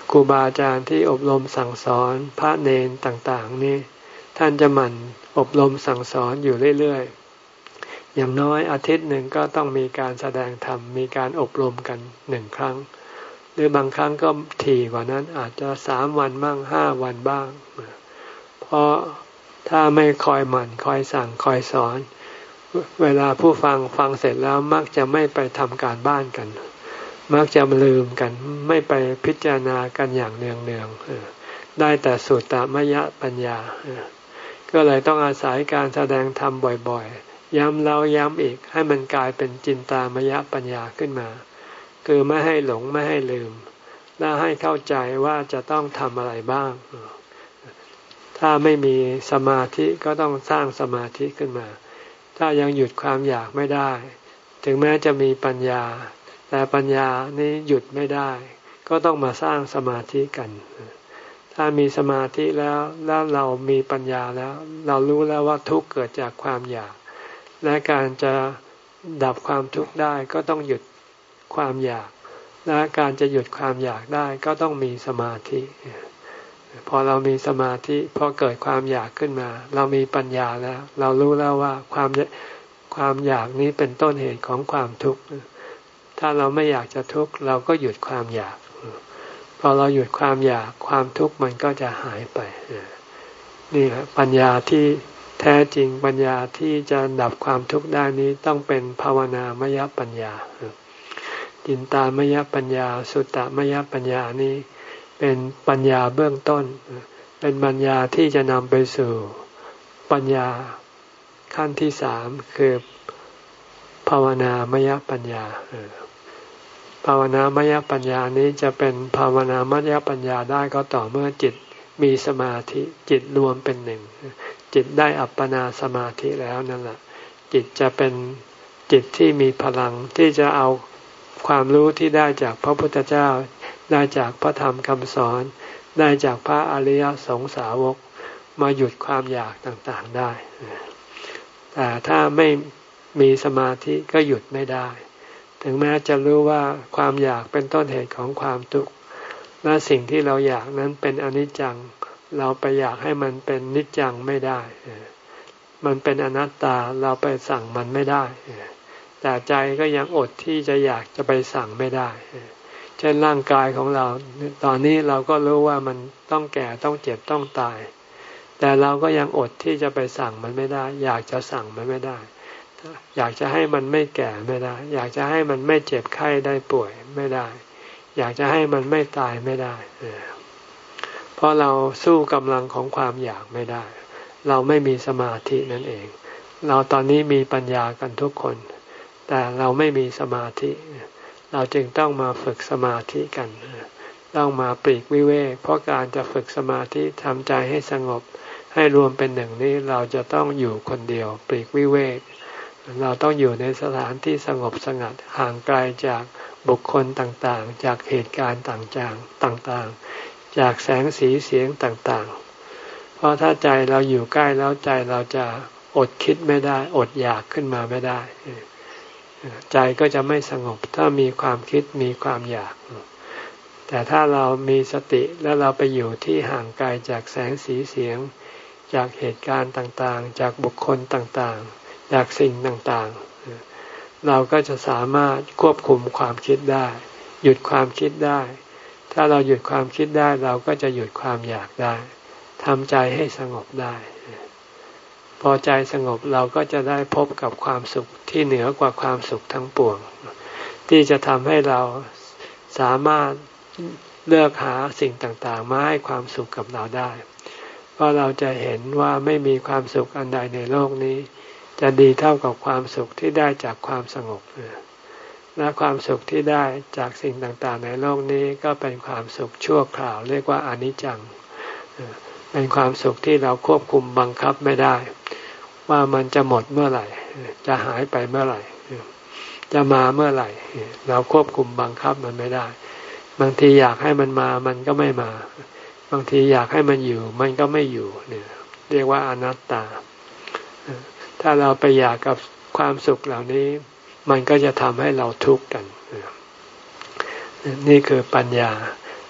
ครูบาอาจารย์ที่อบรมสั่งสอนพระเนนต่างๆนี่ท่านจะหมั่นอบรมสั่งสอนอยู่เรื่อยๆอย่างน้อยอาทิตย์หนึ่งก็ต้องมีการแสดงธรรมมีการอบรมกันหนึ่งครั้งหรือบางครั้งก็ถี่กว่านั้นอาจจะสามวันบ้างห้าวันบ้างเพราะถ้าไม่คอยหมั่นคอยสั่งคอยสอนเวลาผู้ฟังฟังเสร็จแล้วมักจะไม่ไปทำการบ้านกันมักจะลืมกันไม่ไปพิจารณากันอย่างเนืองๆได้แต่สุตตมยปัญญาก็เลยต้องอาศัยการแสดงธรรมบ่อยๆย้ำแล้วย้ำอีกให้มันกลายเป็นจินตามยปัญญาขึ้นมาคือไม่ให้หลงไม่ให้ลืมและให้เข้าใจว่าจะต้องทำอะไรบ้างถ้าไม่มีสมาธิก็ต้องสร้างสมาธิขึ้นมาถ้ายังหยุดความอยากไม่ได้ถึงแม้จะมีปัญญาแต่ปัญญานี้หยุดไม่ได้ก็ต้องมาสร้างสมาธิกันถ้ามีสมาธิแล้วแล้วเรามีปัญญาแล้วเรารู้แล้วว่าทุกข์เกิดจากความอยากและการจะดับความทุกข์ได้ก็ต้องหยุดความอยากและการจะหยุดความอยากได้ก็ต้องมีสมาธิพอเรามีสมาธิพอเกิดความอยากขึ้นมาเรามีปัญญาแล้วเรารู้แล้วว่าความความอยากนี้เป็นต้นเหตุของความทุกข์ถ้าเราไม่อยากจะทุกข์เราก็หยุดความอยากพอเราหยุดความอยากความทุกข์มันก็จะหายไปนี่แหละปัญญาที่แท้จริงปัญญาที่จะดับความทุกข์ได้นี้ต้องเป็นภาวนามยปัญญาจินตามยปัญญาสุตตมยปัญญานี้เป็นปัญญาเบื้องต้นเป็นปัญญาที่จะนำไปสู่ปัญญาขั้นที่สามคือภาวนามยปัญญาภาวนามยปัญญานี้จะเป็นภาวนามยปัญญาได้ก็ต่อเมื่อจิตมีสมาธิจิตรวมเป็นหนึ่งจิตได้อัปปนาสมาธิแล้วนั่นแหละจิตจะเป็นจิตที่มีพลังที่จะเอาความรู้ที่ได้จากพระพุทธเจ้าได้จากพระธรรมคำสอนได้จากพระอริยสงสาวกมาหยุดความอยากต่างๆได้แต่ถ้าไม่มีสมาธิก็หยุดไม่ได้ถึงแม้จะรู้ว่าความอยากเป็นต้นเหตุของความทุกข์และสิ่งที่เราอยากนั้นเป็นอนิจจังเราไปอยากให้มันเป็นนิจจังไม่ได้มันเป็นอนัตตาเราไปสั่งมันไม่ได้แต่ใจก็ยังอดที่จะอยากจะไปสั่งไม่ได้เช่นร่างกายของเราตอนนี้เราก็รู้ว่ามันต้องแก่ต้องเจ็บต้องตายแต่เราก็ยังอดที่จะไปสั่งมันไม่ได้อยากจะสั่งมันไม่ได้อยากจะให้มันไม่แก่ไม่ได้อยากจะให้มันไม่เจ็บไข้ได้ป่วยไม่ได้อยากจะให้มันไม่ตายไม่ได้เพราะเราสู้กำลังของความอยากไม่ได้เราไม่มีสมาธินั่นเองเราตอนนี้มีปัญญากันทุกคนแต่เราไม่มีสมาธิเราจึงต้องมาฝึกสมาธิกันต้องมาปลีกวิเวกเพราะการจะฝึกสมาธิทำใจให้สงบให้รวมเป็นหนึ่งนี้เราจะต้องอยู่คนเดียวปลีกวิเวกเราต้องอยู่ในสถานที่สงบสงัดห่างไกลจากบุคคลต่างๆจากเหตุการณ์ต่างๆต่างๆจากแสงสีเสียงต่างๆเพราะถ้าใจเราอยู่ใกล้แล้วใจเราจะอดคิดไม่ได้อดอยากขึ้นมาไม่ได้ใจก็จะไม่สงบถ้ามีความคิดมีความอยากแต่ถ้าเรามีสติแล้วเราไปอยู่ที่ห่างไกลจากแสงสีเสียงจากเหตุการณ์ต่างๆจากบุคคลต่างๆจากสิ่งต่างๆเราก็จะสามารถควบคุมความคิดได้หยุดความคิดได้ถ้าเราหยุดความคิดได้เราก็จะหยุดความอยากได้ทำใจให้สงบได้พอใจสงบเราก็จะได้พบกับความสุขที่เหนือกว่าความสุขทั้งปวงที่จะทำให้เราสามารถเลือกหาสิ่งต่างๆมาให้ความสุขกับเราได้เพราะเราจะเห็นว่าไม่มีความสุขอันใดในโลกนี้จะดีเท่ากับความสุขที่ได้จากความสงบและความสุขที่ได้จากสิ่งต่างๆในโลกนี้ก็เป็นความสุขชั่วคราวเรียกว่าอนิจจังเป็นความสุขที่เราควบคุมบังคับไม่ได้ว่ามันจะหมดเมื่อไหร่จะหายไปเมื่อไหร่จะมาเมื่อไหร่เราควบคุมบังคับมันไม่ได้บางทีอยากให้มันมามันก็ไม่มาบางทีอยากให้มันอยู่มันก็ไม่อยู่เนี่ยเรียกว่าอนัตตาถ้าเราไปอยากกับความสุขเหล่านี้มันก็จะทำให้เราทุกข์กันนี่คือปัญญา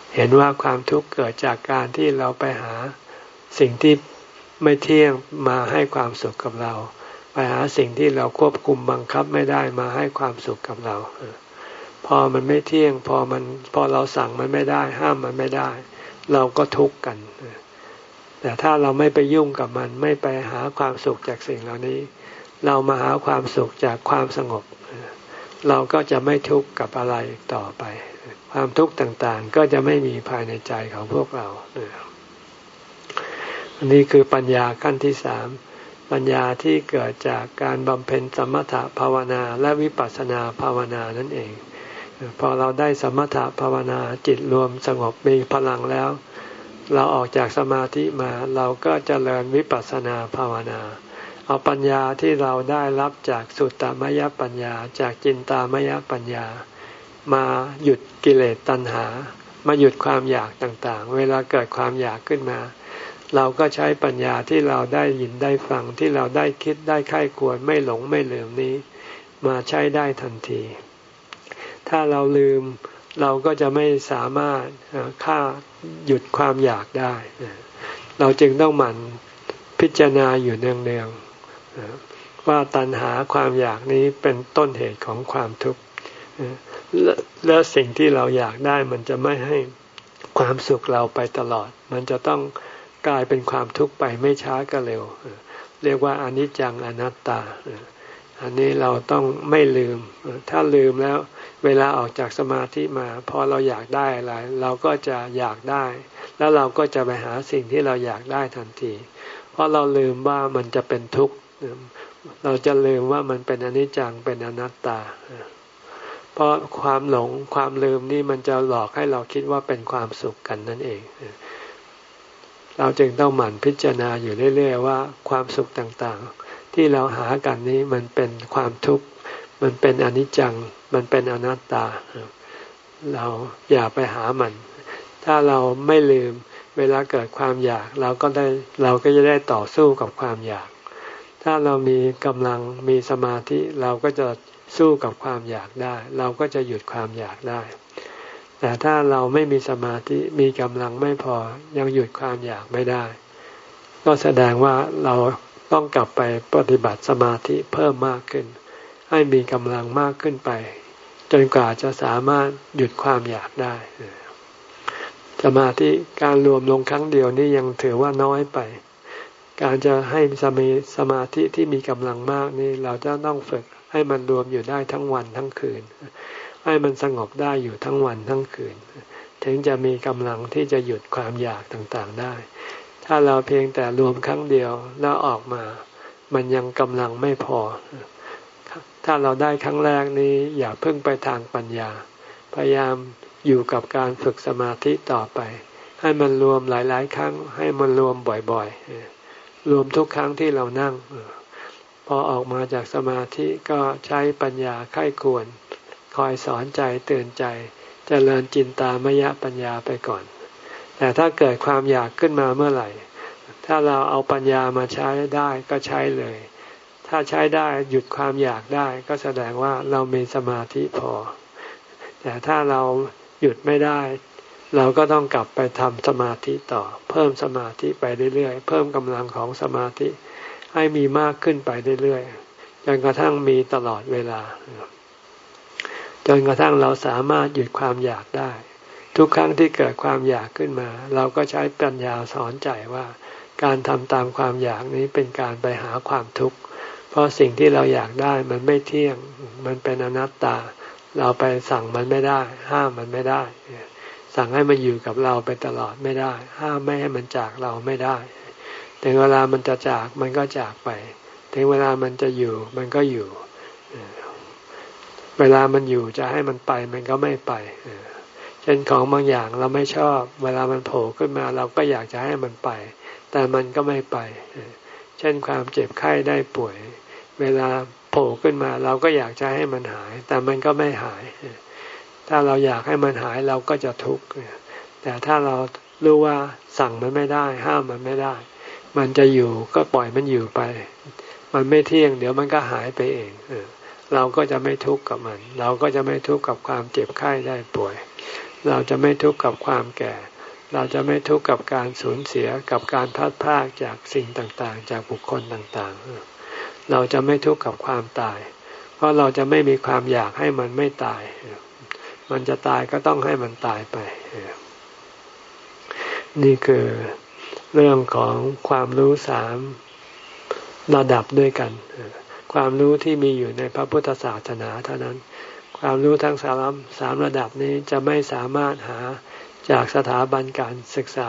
เห็นว่าความทุกข์เกิดจากการที่เราไปหาสิ่งที่ไม่เที่ยงมาให้ความสุขกับเราไปหาสิ่งที่เราควบคุมบังคับไม่ได้มาให้ความสุขกับเราพอมันไม่เที่ยงพอมันพอเราสั่งมันไม่ได้ห้ามมันไม่ได้เราก็ทุกข์กันแต่ถ้าเราไม่ไปยุ่งกับมันไม่ไปหาความสุขจากสิ่งเหล่านี้เรามาหาความสุขจากความสงบเราก็จะไม่ทุกข์กับอะไรต่อไปความทุกข์ต่างๆก็จะไม่มีภายในใจของพวกเราอันนี้คือปัญญาขั้นที่สามปัญญาที่เกิดจากการบำเพ็ญสมถภาวนาและวิปัสสนาภาวนานั่นเองพอเราได้สมถภาวนาจิตรวมสงบมีพลังแล้วเราออกจากสมาธิมาเราก็เจริญวิปัสสนาภาวนาเอาปัญญาที่เราได้รับจากสุตตมยปัญญาจากจินตามยปัญญามาหยุดกิเลสตัณหามาหยุดความอยากต่างๆเวลาเกิดความอยากขึ้นมาเราก็ใช้ปัญญาที่เราได้ยินได้ฟังที่เราได้คิดได้ใคร่ควรไม่หลงไม่ลืมนี้มาใช้ได้ทันทีถ้าเราลืมเราก็จะไม่สามารถฆ่าหยุดความอยากได้เราจึงต้องหมั่นพิจารณาอยู่เนืองๆว่าตัณหาความอยากนี้เป็นต้นเหตุของความทุกข์และสิ่งที่เราอยากได้มันจะไม่ให้ความสุขเราไปตลอดมันจะต้องกลายเป็นความทุกข์ไปไม่ช้าก็เร็วเรียกว่าอนิจจังอนัตตาอันนี้เราต้องไม่ลืมถ้าลืมแล้วเวลาออกจากสมาธิมาพอเราอยากได้อะไรเราก็จะอยากได้แล้วเราก็จะไปหาสิ่งที่เราอยากได้ทันทีเพราะเราลืมว่ามันจะเป็นทุกข์เราจะลืมว่ามันเป็นอนิจจังเป็นอนัตตาเพราะความหลงความลืมนี่มันจะหลอกให้เราคิดว่าเป็นความสุขกันนั่นเองเราจึงต้องหมั่นพิจารณาอยู่เรื่อยๆว่าความสุขต่างๆที่เราหากันนี้มันเป็นความทุกข์มันเป็นอนิจจังมันเป็นอนัตตาเราอย่าไปหามันถ้าเราไม่ลืมเวลาเกิดความอยากเราก็ได้เราก็จะได้ต่อสู้กับความอยากถ้าเรามีกำลังมีสมาธิเราก็จะสู้กับความอยากได้เราก็จะหยุดความอยากได้แต่ถ้าเราไม่มีสมาธิมีกำลังไม่พอยังหยุดความอยากไม่ได้ก็แสดงว่าเราต้องกลับไปปฏิบัติสมาธิเพิ่มมากขึ้นให้มีกำลังมากขึ้นไปจนกว่าจะสามารถหยุดความอยากได้สมาธิการรวมลงครั้งเดียวนี่ยังถือว่าน้อยไปการจะให้สมีสมาธิที่มีกำลังมากนี่เราจะต้องฝึกให้มันรวมอยู่ได้ทั้งวันทั้งคืนให้มันสงบได้อยู่ทั้งวันทั้งคืนถึงจะมีกำลังที่จะหยุดความอยากต่างๆได้ถ้าเราเพียงแต่รวมครั้งเดียวแล้วออกมามันยังกำลังไม่พอถ้าเราได้ครั้งแรกนี้อย่าเพิ่งไปทางปัญญาพยายามอยู่กับการฝึกสมาธิต่อไปให้มันรวมหลายๆครั้งให้มันรวมบ่อยๆรวมทุกครั้งที่เรานั่งพอออกมาจากสมาธิก็ใช้ปัญญาไข้ควรคอยสอนใจเตือนใจเจริญจินตามยปัญญาไปก่อนแต่ถ้าเกิดความอยากขึ้นมาเมื่อไหร่ถ้าเราเอาปัญญามาใช้ได้ก็ใช้เลยถ้าใช้ได้หยุดความอยากได้ก็แสดงว่าเรามีสมาธิพอแต่ถ้าเราหยุดไม่ได้เราก็ต้องกลับไปทำสมาธิต่อเพิ่มสมาธิไปเรื่อยๆเพิ่มกำลังของสมาธิให้มีมากขึ้นไปเรื่อยๆจนกระทั่งมีตลอดเวลาจนกระทั่งเราสามารถหยุดความอยากได้ทุกครั้งที่เกิดความอยากขึ้นมาเราก็ใช้ปัญญาสอนใจว่าการทำตามความอยากนี้เป็นการไปหาความทุกข์เพราะสิ่งที่เราอยากได้มันไม่เที่ยงมันเป็นอนัตตาเราไปสั่งมันไม่ได้ห้ามมันไม่ได้สั่งให้มันอยู่กับเราไปตลอดไม่ได้ห้ามไม่ให้มันจากเราไม่ได้ถึงเวลามันจะจากมันก็จากไปถึงเวลามันจะอยู่มันก็อยู่เวลามันอยู่จะให้มันไปมันก็ไม่ไปเช่นของบางอย่างเราไม่ชอบเวลามันโผล่ขึ้นมาเราก็อยากจะให้มันไปแต่มันก็ไม่ไปเช่นความเจ็บไข้ได้ป่วยเวลาโผล่ขึ้นมาเราก็อยากจะให้มันหายแต่มันก็ไม่หายถ้าเราอยากให้มันหายเราก็จะทุกข์แต่ถ้าเรารู้ว่าสั่งมันไม่ได้ห้ามมันไม่ได้มันจะอยู่ก็ปล่อยมันอยู่ไปมันไม่เที่ยงเดี๋ยวมันก็หายไปเองเราก็จะไม่ทุกข์กับมันเราก็จะไม่ทุกข์กับความเจ็บไข้ได้ป่วยเราจะไม่ทุกข์กับความแก่เราจะไม่ทุกข์กับการสูญเสียกับการพลัดพรากจากสิ่งต่างๆจากบุคคลต่างๆเราจะไม่ทุกข์กับความตายเพราะเราจะไม่มีความอยากให้มันไม่ตายมันจะตายก็ต้องให้มันตายไปนี่คือเรื่องของความรู้สามระดับด้วยกันความรู้ที่มีอยู่ในพระพุทธศาสนาเท่านั้นความรู้ทั้งสามสามระดับนี้จะไม่สามารถหาจากสถาบันการศึกษา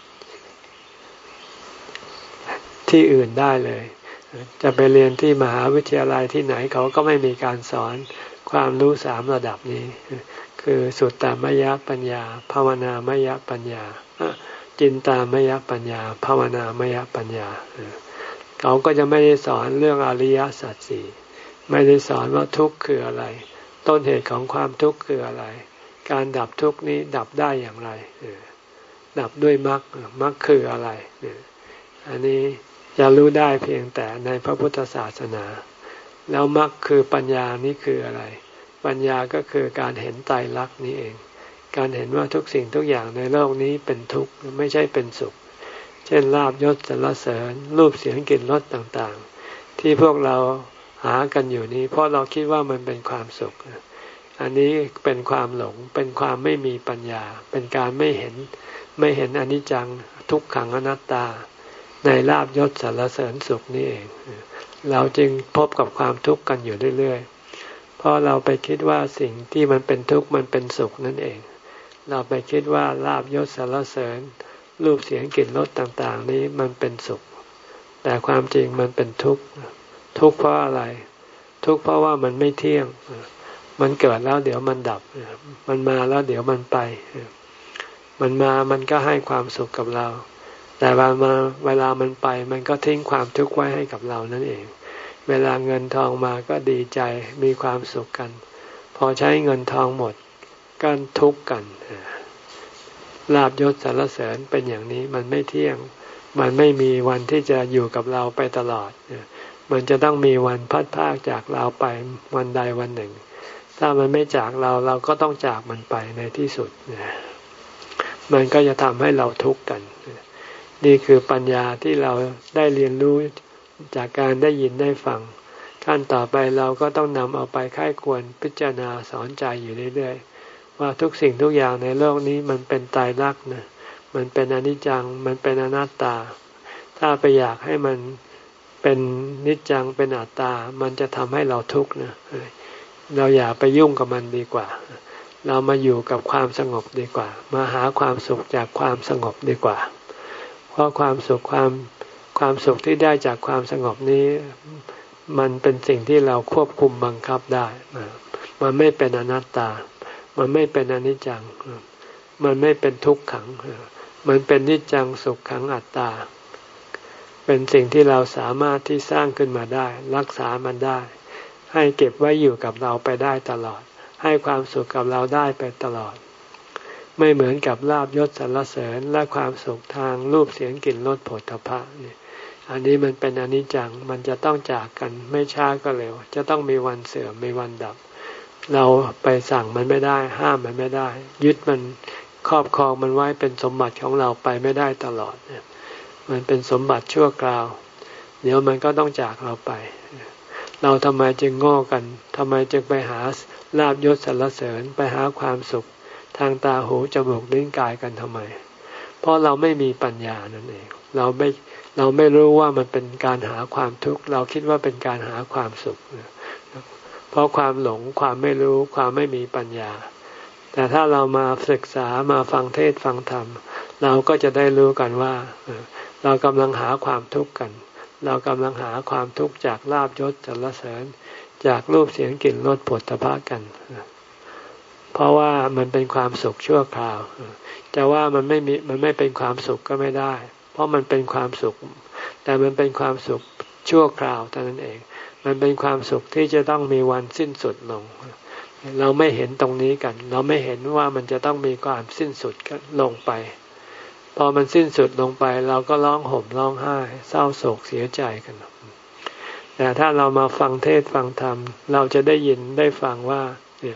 ที่อื่นได้เลยจะไปเรียนที่มหาวิทยาลัยที่ไหนเขาก็ไม่มีการสอนความรู้สามระดับนี้คือสุตตมยปัญญาภาวนามยปัญญาจินตามยปัญญาภาวนามยปัญญาเขาก็จะไม่ได้สอนเรื่องอริยสัจสี่ไม่ได้สอนว่าทุกข์คืออะไรต้นเหตุของความทุกข์คืออะไรการดับทุกข์นี้ดับได้อย่างไรดับด้วยมรรคมรรคคืออะไรอันนี้จะรู้ได้เพียงแต่ในพระพุทธศาสนาแล้วมรรคคือปัญญานี่คืออะไรปัญญาก็คือการเห็นไตรลักษณ์นี้เองการเห็นว่าทุกสิ่งทุกอย่างในโลกนี้เป็นทุกข์ไม่ใช่เป็นสุขเช่นลาภยศสรรเสริญรูปเสียงกลิ่นรสต่างๆที่พวกเราหากันอยู่นี้เพราะเราคิดว่ามันเป็นความสุขอันนี้เป็นความหลงเป็นความไม่มีปัญญาเป็นการไม่เห็นไม่เห็นอนิจจังทุกขังอนัตตาในลาภยศสรรเสริญสุขนี่เองเราจึงพบกับความทุกข์กันอยู่เรื่อยๆเพราะเราไปคิดว่าสิ่งที่มันเป็นทุกข์มันเป็นสุขนั่นเองเราไปคิดว่าลาภยศสรรเสริญรูปเสียงกลิ่นรสต่างๆนี้มันเป็นสุขแต่ความจริงมันเป็นทุกข์ทุกข์เพราะอะไรทุกข์เพราะว่ามันไม่เที่ยงมันเกิดแล้วเดี๋ยวมันดับมันมาแล้วเดี๋ยวมันไปมันมามันก็ให้ความสุขกับเราแต่เวลามาเวลามันไปมันก็ทิ้งความทุกข์ไว้ให้กับเรานั่นเองเวลาเงินทองมาก็ดีใจมีความสุขกันพอใช้เงินทองหมดก็ทุกข์กันลาภยศสรรเสริญเป็นอย่างนี้มันไม่เที่ยงมันไม่มีวันที่จะอยู่กับเราไปตลอดมันจะต้องมีวันพัดพรากจากเราไปวันใดวันหนึ่งถ้ามันไม่จากเราเราก็ต้องจากมันไปในที่สุดมันก็จะทำให้เราทุกข์กันนี่คือปัญญาที่เราได้เรียนรู้จากการได้ยินได้ฟังขั้นต่อไปเราก็ต้องนำเอาไปค่ายควรพิจารณาสอนใจอยู่เรื่อยๆว่าทุกสิ่งทุกอย่างในโลกนี้มันเป็นไตรลักษณ์นะมันเป็นอนิจจังมันเป็นอนัตตาถ้าไปอยากให้มันเป็นนิจจังเป็นอัตตามันจะทำให้เราทุกข์นะเราอย่าไปยุ่งกับมันดีกว่าเรามาอยู่กับความสงบดีกว่ามาหาความสุขจากความสงบดีกว่าเพราะความสุขความความสุขที่ได้จากความสงบนี้มันเป็นสิ่งที่เราควบคุมบังคับได้มันไม่เป็นอนัตตามันไม่เป็นอนิจจังมันไม่เป็นทุกขังมันเป็นนิจจังสุขขังอัตตาเป็นสิ่งที่เราสามารถที่สร้างขึ้นมาได้รักษามันได้ให้เก็บไว้อยู่กับเราไปได้ตลอดให้ความสุขกับเราได้ไปตลอดไม่เหมือนกับลาภยศสรรเสริญและความสุขทางรูปเสียงกลิ่นรสโผฏฐัพพะนี่อันนี้มันเป็นอนิจจังมันจะต้องจากกันไม่ช้าก็เร็วจะต้องมีวันเสื่อมมีวันดับเราไปสั่งมันไม่ได้ห้ามมันไม่ได้ยึดมันครอบครองมันไว้เป็นสมบัติของเราไปไม่ได้ตลอดมันเป็นสมบัติชั่วคราวเดี๋ยวมันก็ต้องจากเราไปเราทำไมจึงโง่กันทำไมจึงไปหาลาภยศสรรเสริญไปหาความสุขทางตาหูจมูกลิ้นกายกันทำไมเพราะเราไม่มีปัญญานั่นเองเราไม่เราไม่รู้ว่ามันเป็นการหาความทุกข์เราคิดว่าเป็นการหาความสุขเพราะความหลงความไม่รู้ความไม่มีปัญญาแต่ถ้าเรามาศึกษามาฟังเทศน์ฟังธรรมเราก็จะได้รู้กันว่าเรากำลังหาความทุกข์กันเรากำลังหาความทุกข์จากลาภยศสรรเสริญจากรูปเสียงกลิ่นรสโผฏฐัพพะกันเพราะว่ามันเป็นความสุขชั่วคราวจะว่ามันไม่มีมันไม่เป็นความสุขก็ไม่ได้เพราะมันเป็นความสุขแต่มันเป็นความสุขชั่วคราวเท่านั้นเองมันเป็นความสุขที่จะต้องมีวันสิ้นสุดลงเราไม่เห็นตรงนี้กันเราไม่เห็นว่ามันจะต้องมีความสิ้นสุดลงไปพอมันสิ้นสุดลงไปเราก็ร้องห่มร้องไห้เศร้าโศกเสียใจกันแต่ถ้าเรามาฟังเทศฟังธรรมเราจะได้ยินได้ฟังว่าเนี่ย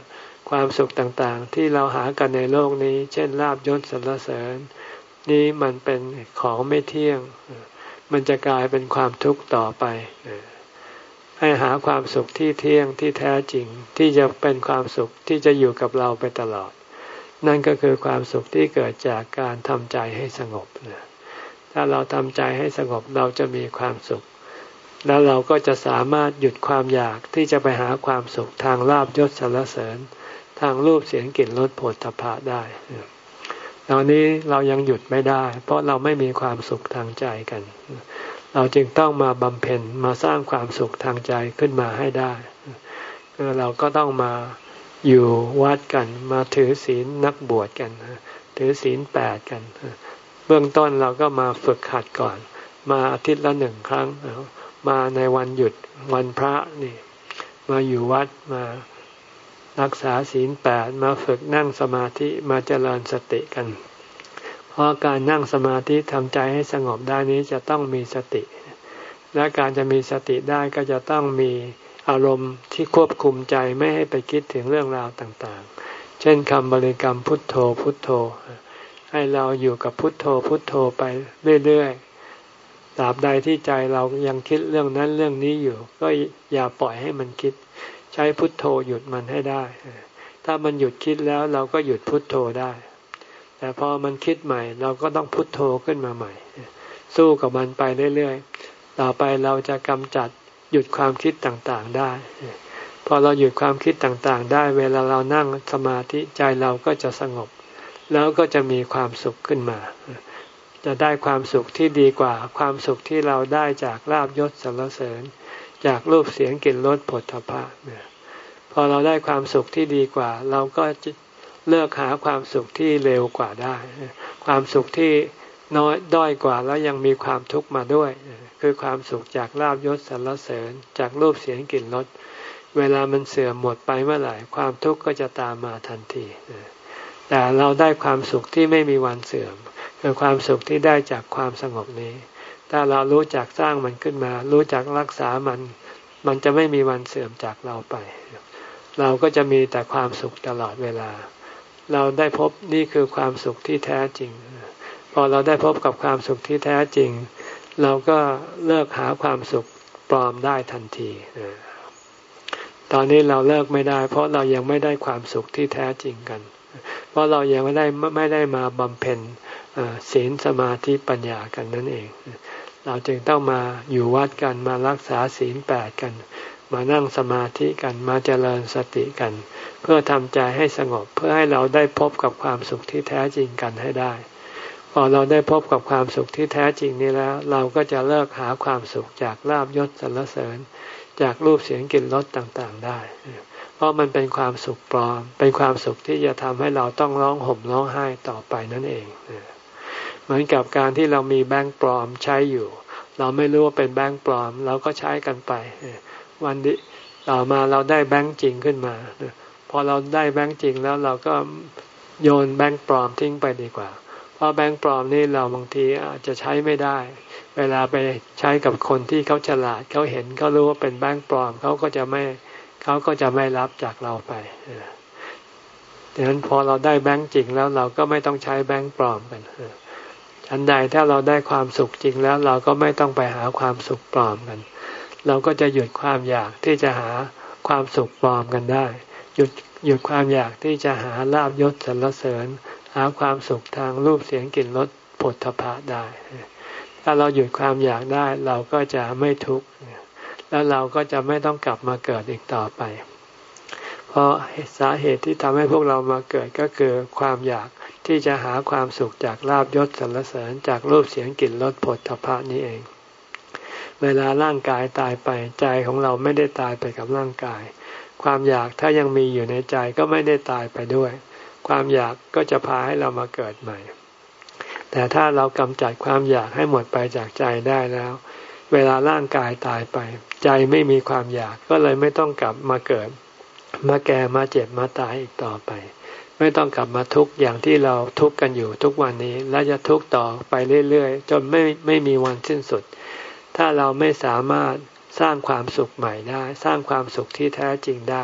ความสุขต่างๆที่เราหากันในโลกนี้เช่นลาภยศสรรเสริญนี้มันเป็นของไม่เที่ยงมันจะกลายเป็นความทุกข์ต่อไปให้หาความสุขที่เที่ยงที่แท้จริงที่จะเป็นความสุขที่จะอยู่กับเราไปตลอดนั่นก็คือความสุขที่เกิดจากการทำใจให้สงบถ้าเราทำใจให้สงบเราจะมีความสุขแล้วเราก็จะสามารถหยุดความอยากที่จะไปหาความสุขทางลาภยศสรรเสริญทางรูปเสียงกลิ่นรสโผฏฐัพพะได้ตอนนี้เรายังหยุดไม่ได้เพราะเราไม่มีความสุขทางใจกันเราจึงต้องมาบำเพ็ญมาสร้างความสุขทางใจขึ้นมาให้ได้เราก็ต้องมาอยู่วัดกันมาถือศีลนักบวชกันถือศีลแปดกันเบื้องต้นเราก็มาฝึกหัดก่อนมาอาทิตย์ละหนึ่งครั้งมาในวันหยุดวันพระนี่มาอยู่วัดมารักษาศีลแปดมาฝึกนั่งสมาธิมาเจริญสติกันเพราะการนั่งสมาธิทำใจให้สงบได้นี้จะต้องมีสติและการจะมีสติได้ก็จะต้องมีอารมณ์ที่ควบคุมใจไม่ให้ไปคิดถึงเรื่องราวต่างๆเช่นคำบริกรรมพุทโธพุทโธให้เราอยู่กับพุทโธพุทโธไปเรื่อยๆตราบใดที่ใจเรายังคิดเรื่องนั้นเรื่องนี้อยู่ก็อย่าปล่อยให้มันคิดใช้พุทโธหยุดมันให้ได้ถ้ามันหยุดคิดแล้วเราก็หยุดพุทโธได้แต่พอมันคิดใหม่เราก็ต้องพุทโธขึ้นมาใหม่สู้กับมันไปเรื่อยๆต่อไปเราจะกำจัดหยุดความคิดต่างๆได้พอเราหยุดความคิดต่างๆได้เวลาเรานั่งสมาธิใจเราก็จะสงบแล้วก็จะมีความสุขขึ้นมาจะได้ความสุขที่ดีกว่าความสุขที่เราได้จากลาภยศสรรเสริญจากรูปเสียงกลิ่นรสโผฏฐัพพะพอเราได้ความสุขที่ดีกว่าเราก็เลิกหาความสุขที่เร็วกว่าได้ความสุขที่น้อยด้อยกว่าแล้วยังมีความทุกข์มาด้วยคือความสุขจากลาภยศสรรเสริญจากรูปเสียงกลิ่นรสเวลามันเสื่อมหมดไปเมื่อไหร่ความทุกข์ก็จะตามมาทันทีแต่เราได้ความสุขที่ไม่มีวันเสื่อมคือความสุขที่ได้จากความสงบนี้ถ้าเรารู้จักสร้างมันขึ้นมารู้จักรักษามันมันจะไม่มีวันเสื่อมจากเราไปเราก็จะมีแต่ความสุขตลอดเวลาเราได้พบนี่คือความสุขที่แท้จริงพอเราได้พบกับความสุขที่แท้จริงเราก็เลิกหาความสุขปลอมได้ทันทีตอนนี้เราเลิกไม่ได้เพราะเรายังไม่ได้ความสุขที่แท้จริงกันเพราะเรายังไม่ได้ไม่ได้มาบำเพ็ญศีลสมาธิปัญญากันนั่นเองเราจึงต้องมาอยู่วัดกันมารักษาศีลแปดกันมานั่งสมาธิกันมาเจริญสติกันเพื่อทำใจให้สงบเพื่อให้เราได้พบกับความสุขที่แท้จริงกันให้ได้พอเราได้พบกับความสุขที่แท้จริงนี้แล้วเราก็จะเลิกหาความสุขจากลาภยศสรรเสริญจากรูปเสียงกลิ่นรสต่างๆได้เพราะมันเป็นความสุขปลอมเป็นความสุขที่จะทำให้เราต้องร้องห่มร้องไห้ต่อไปนั่นเองเหมือนกับการที่เรามีแบงค์ปลอมใช้อยู่เราไม่รู้ว่าเป็นแบงค์ปลอมเราก็ใช้กันไปวันนี้ต่อมาเราได้แบงค์จริงขึ้นมาพอเราได้แบงค์จริงแล้วเราก็โยนแบงค์ปลอมทิ้งไปดีกว่าเพราะแบงค์ปลอมนี่เราบางทีอาจจะใช้ไม่ได้เวลาไปใช้กับคนที่เขาฉลาดเขาเห็นเขารู้ว่าเป็นแบงค์ปลอมเขาก็จะไม่เขาก็จะไม่รับจากเราไปดังนั้นพอเราได้แบงค์จริงแล้วเราก็ไม่ต้องใช้แบงค์ปลอมกันฉันใดถ้าเราได้ความสุขจริงแล้วเราก็ไม่ต้องไปหาความสุขปลอมกันเราก็จะหยุดความอยากที่จะหาความสุขปลอมกันได้หยุดหยุดความอยากที่จะหาลาภยศสรรเสริญหาความสุขทางรูปเสียงกลิ่นรสโผฏฐัพพะได้ถ้าเราหยุดความอยากได้เราก็จะไม่ทุกข์แล้วเราก็จะไม่ต้องกลับมาเกิดอีกต่อไปเพราะสาเหตุที่ทำให้พวกเรามาเกิดก็คือความอยากที่จะหาความสุขจากลาภยศสรรเสริญจากรูปเสียงกลิ่นรสโผฏฐัพพะนี้เองเวลาร่างกายตายไปใจของเราไม่ได้ตายไปกับร่างกายความอยากถ้ายังมีอยู่ในใจก็ไม่ได้ตายไปด้วยความอยากก็จะพาให้เรามาเกิดใหม่แต่ถ้าเรากำจัดความอยากให้หมดไปจากใจได้แล้วเวลาร่างกายตายไปใจไม่มีความอยากก็เลยไม่ต้องกลับมาเกิดมาแก่มาเจ็บมาตายอีกต่อไปไม่ต้องกลับมาทุกข์อย่างที่เราทุกข์กันอยู่ทุกวันนี้และจะทุกข์ต่อไปเรื่อยๆจนไม่ไม่มีวันสิ้นสุดถ้าเราไม่สามารถสร้างความสุขใหม่ได้สร้างความสุขที่แท้จริงได้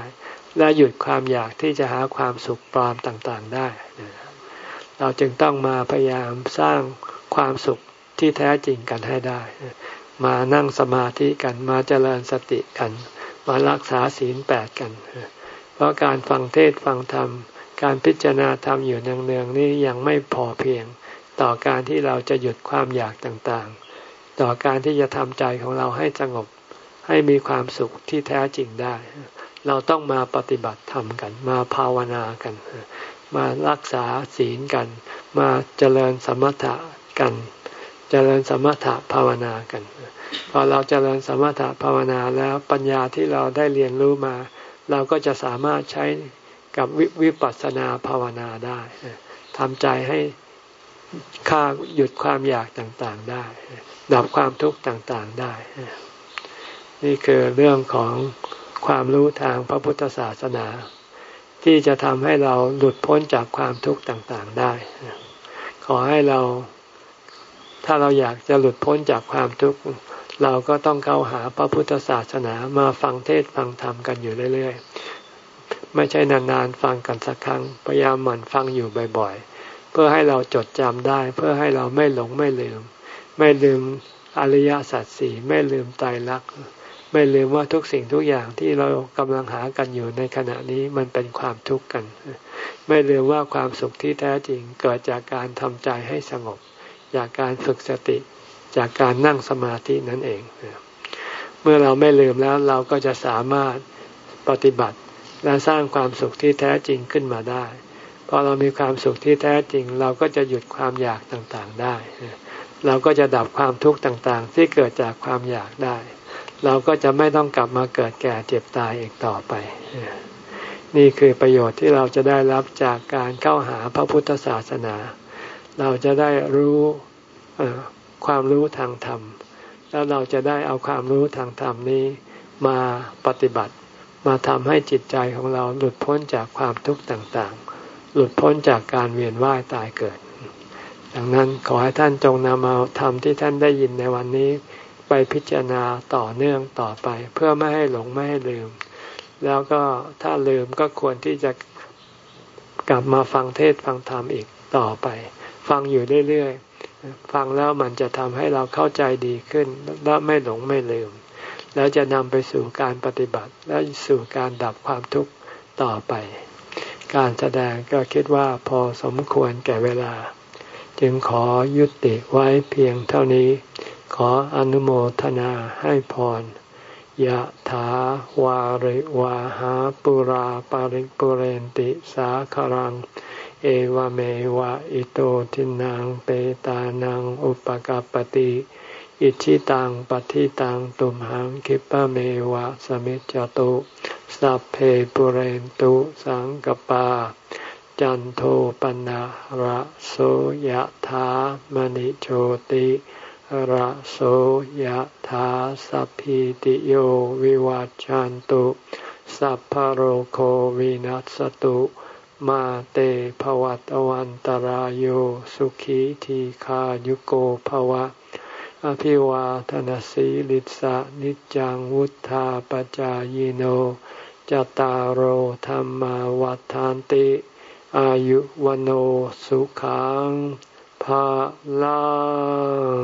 และหยุดความอยากที่จะหาความสุขปลอมต่างๆได้เราจึงต้องมาพยายามสร้างความสุขที่แท้จริงกันให้ได้มานั่งสมาธิกันมาเจริญสติกันมารักษาศีลแปดกันเพราะการฟังเทศน์ฟังธรรมการพิจารณาธรรมอยู่เนืองๆนี้ยังไม่พอเพียงต่อการที่เราจะหยุดความอยากต่างๆต่อการที่จะทำใจของเราให้สงบให้มีความสุขที่แท้จริงได้เราต้องมาปฏิบัติธรรมกันมาภาวนากันมารักษาศีลกันมาเจริญสมถะกันเจริญสมถะภาวนากันพอเราเจริญสมถะภาวนาแล้วปัญญาที่เราได้เรียนรู้มาเราก็จะสามารถใช้กับววิปัสสนาภาวนาได้ทำใจให้ฆ่าหยุดความอยากต่างๆได้ดับความทุกข์ต่างๆได้นี่คือเรื่องของความรู้ทางพระพุทธศาสนาที่จะทำให้เราหลุดพ้นจากความทุกข์ต่างๆได้ขอให้เราถ้าเราอยากจะหลุดพ้นจากความทุกข์เราก็ต้องเข้าหาพระพุทธศาสนามาฟังเทศน์ฟังธรรมกันอยู่เรื่อยๆไม่ใช่นานๆฟังกันสักครั้งพยายามหมั่นฟังอยู่บ่อยๆเพื่อให้เราจดจำได้เพื่อให้เราไม่หลงไม่ลืมไม่ลืมอริยสัจสี่ไม่ลืมไตรลักษณ์ไม่ลืมว่าทุกสิ่งทุกอย่างที่เรากำลังหากันอยู่ในขณะนี้มันเป็นความทุกข์กันไม่ลืมว่าความสุขที่แท้จริงเกิดจากการทำใจให้สงบจากการฝึกสติจากการนั่งสมาธินั่นเองเมื่อเราไม่ลืมแล้วเราก็จะสามารถปฏิบัติและสร้างความสุขที่แท้จริงขึ้นมาได้พอเรามีความสุขที่แท้จริงเราก็จะหยุดความอยากต่างๆได้เราก็จะดับความทุกข์ต่างๆที่เกิดจากความอยากได้เราก็จะไม่ต้องกลับมาเกิดแก่เจ็บตายอีกต่อไปนี่คือประโยชน์ที่เราจะได้รับจากการเข้าหาพระพุทธศาสนาเราจะได้รู้ความรู้ทางธรรมแล้วเราจะได้เอาความรู้ทางธรรมนี้มาปฏิบัติมาทำให้จิตใจของเราหลุดพ้นจากความทุกข์ต่างๆหลุดพ้นจากการเวียนว่ายตายเกิดดังนั้นขอให้ท่านจงนำเอาธรรมที่ท่านได้ยินในวันนี้ไปพิจารณาต่อเนื่องต่อไปเพื่อไม่ให้หลงไม่ให้ลืมแล้วก็ถ้าลืมก็ควรที่จะกลับมาฟังเทศน์ฟังธรรมอีกต่อไปฟังอยู่เรื่อยๆฟังแล้วมันจะทำให้เราเข้าใจดีขึ้นและไม่หลงไม่ลืมแล้วจะนำไปสู่การปฏิบัติและสู่การดับความทุกข์ต่อไปการแสดงก็คิดว่าพอสมควรแก่เวลาจึงขอยุติไว้เพียงเท่านี้ขออนุโมทนาให้พรยะถาวาริวาหาปุราปาริปุเรนติสาคารังเอวเมวะอิโตทินังเปตานังอุปกัปปติอิชิตังปฏิตังตุมหังคิปะเมวะสมิจจตุสัพเพปุเรนตุสังกปาจันโทปนะระโสยะถามณิโชติระโสยถาสัพพิติโยวิวัจจันตุสัพพะโรโควินัสตุมาเตภวัตวันตารโยสุขีทีขายุโกภวะอภิวาทนาสีลิสะนิจังวุธาปจายโนจตารโหธรรมาวัฏฐานติอายุวันโอสุขังภาลัง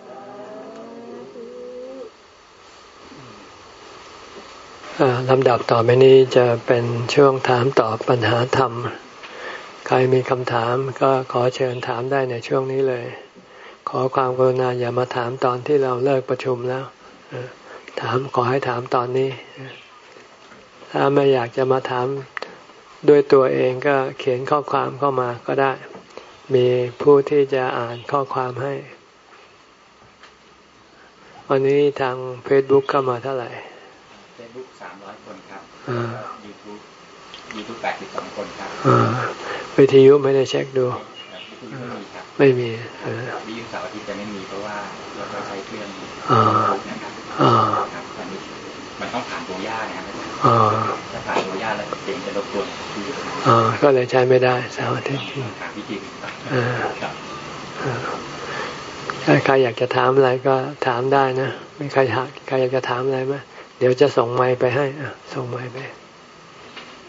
ลำดับต่อไปนี้จะเป็นช่วงถามตอบปัญหาธรรมใครมีคำถามก็ขอเชิญถามได้ในช่วงนี้เลยขอความกรุณาอย่ามาถามตอนที่เราเลิกประชุมแล้วถามขอให้ถามตอนนี้ถ้าไม่อยากจะมาถามด้วยตัวเองก็เขียนข้อความเข้ามาก็ได้มีผู้ที่จะอ่านข้อความให้วันนี้ทาง Facebook เข้ามาเท่าไหร่ Facebook สามร้อยคนครับ YouTube YouTube แปดสิบสองคนครับวิทยุไม่ได้เช็คดูไม่มีวิทยุเสาร์อาทิตย์จะไม่มีเพราะว่าเราจะใช้เครื่องนะครับตอนนี้มันต้องผ่านตัวย่านะครับถ้าผ่านตัวย่าแล้วเสียงจะรบกวนก็เลยใช้ไม่ได้เสาร์อาทิตย์วิธีถ้าใครอยากจะถามอะไรก็ถามได้นะไม่ใครใครอยากจะถามอะไรไหมเดี๋ยวจะส่งไมค์ไปให้ส่งไมค์ไป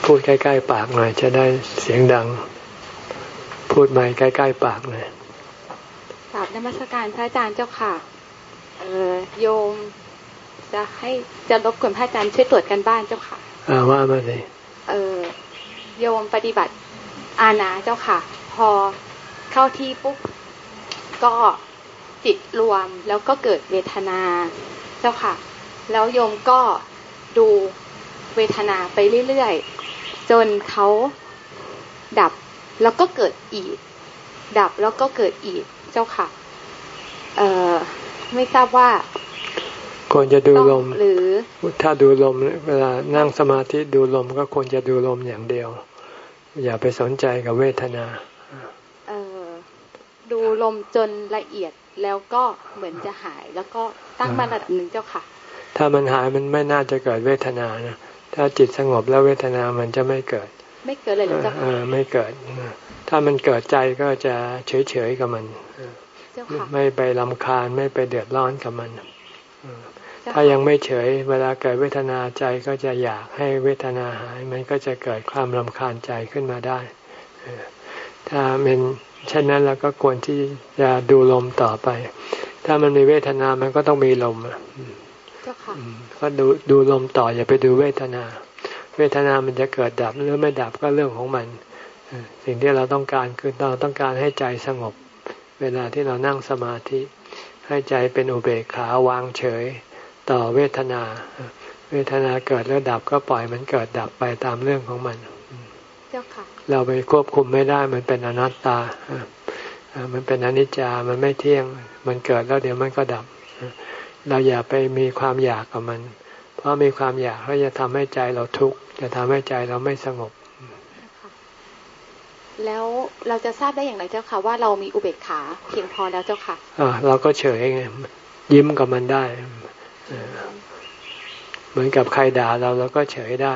พูดใกล้ๆปากหน่อยจะได้เสียงดังพูดใหม่ใกล้ๆปากหน่อยกราบนมัสการพระอาจารย์เจ้าค่ะเออโยมจะให้จะรบกวนพระอาจารย์ช่วยตรวจกันบ้านเจ้าค่ะอ่าว่ามาเลยเออโยมปฏิบัติอานาเจ้าค่ะพอเข้าที่ปุ๊บก็จิตรวมแล้วก็เกิดเวทนาเจ้าค่ะแล้วโยมก็ดูเวทนาไปเรื่อยๆจนเขาดับแล้วก็เกิดอีกดับแล้วก็เกิดอีกเจ้าค่ะเอ่อไม่ทราบว่าควรจะดูลมหรือถ้าดูลมเวลานั่งสมาธิดูลมก็ควรจะดูลมอย่างเดียวอย่าไปสนใจกับเวทนาเอ่อดูลมจนละเอียดแล้วก็เหมือนจะหายแล้วก็ตั้งมาระดับหนึ่งเจ้าค่ะถ้ามันหายมันไม่น่าจะเกิดเวทนานะถ้าจิตสงบแล้วเวทนามันจะไม่เกิดไม่เกิดเลยหรือเจ้าค่ะไม่เกิดถ้ามันเกิดใจก็จะเฉยๆกับมันไม่ไปรำคาญไม่ไปเดือดร้อนกับมันถ้ายังไม่เฉยเวลาเกิดเวทนาใจก็จะอยากให้เวทนาหายมันก็จะเกิดความรำคาญใจขึ้นมาได้ถ้าเป็นเช่นนั้นแล้วก็ควรที่จะดูลมต่อไปถ้ามันมีเวทนามันก็ต้องมีลมก็ดูดูลมต่ออย่าไปดูเวทนาเวทนามันจะเกิดดับหรือไม่ดับก็เรื่องของมันสิ่งที่เราต้องการคือเราต้องการให้ใจสงบเวลาที่เรานั่งสมาธิให้ใจเป็นอุเบกขาวางเฉยต่อเวทนาเวทนาเกิดแล้วดับก็ปล่อยมันเกิดดับไปตามเรื่องของมันเจ้าค่ะเราไปควบคุมไม่ได้มันเป็นอนัตตามันเป็นอนิจจามันไม่เที่ยงมันเกิดแล้วเดี๋ยวมันก็ดับเราอย่าไปมีความอยากกับมันเพราะมีความอยากก็จะทำให้ใจเราทุกข์จะทำให้ใจเราไม่สงบแล้วเราจะทราบได้อย่างไรเจ้าค่ะว่าเรามีอุเบกขาเพียงพอแล้วเจ้าค่ะอ่าเราก็เฉยไงยิ้มกับมันได้เหมือนกับใครด่าเราเราก็เฉยได้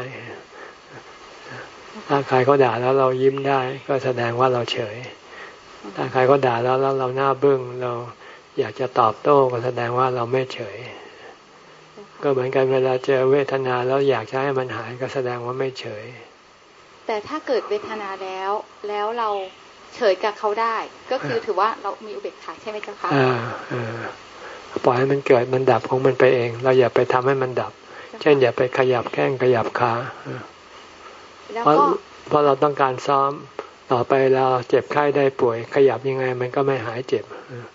ถ้าใครเขาด่าแล้วเรายิ้มได้ก็แสดงว่าเราเฉยถ้าใครเขาด่าแล้วแล้วเราหน้าบึ้งเราอยากจะตอบโต้ก็แสดงว่าเราไม่เฉยก็เหมือนกันเวลาเจอเวทนาแล้วอยากจะให้มันหายก็แสดงว่าไม่เฉยแต่ถ้าเกิดเวทนาแล้วแล้วเราเฉยกับเขาได้ก็คือถือว่าเรามีอุเบกขาใช่ไหมเจ้าคะอ่าอ่าปล่อยให้มันเกิดมันดับของมันไปเองเราอย่าไปทำให้มันดับเช่นอย่าไปขยับแข้งขยับขาเพราะเพราะเราต้องการซ้อมต่อไปเราเจ็บไข้ได้ป่วยขยับยังไงมันก็ไม่หายเจ็บ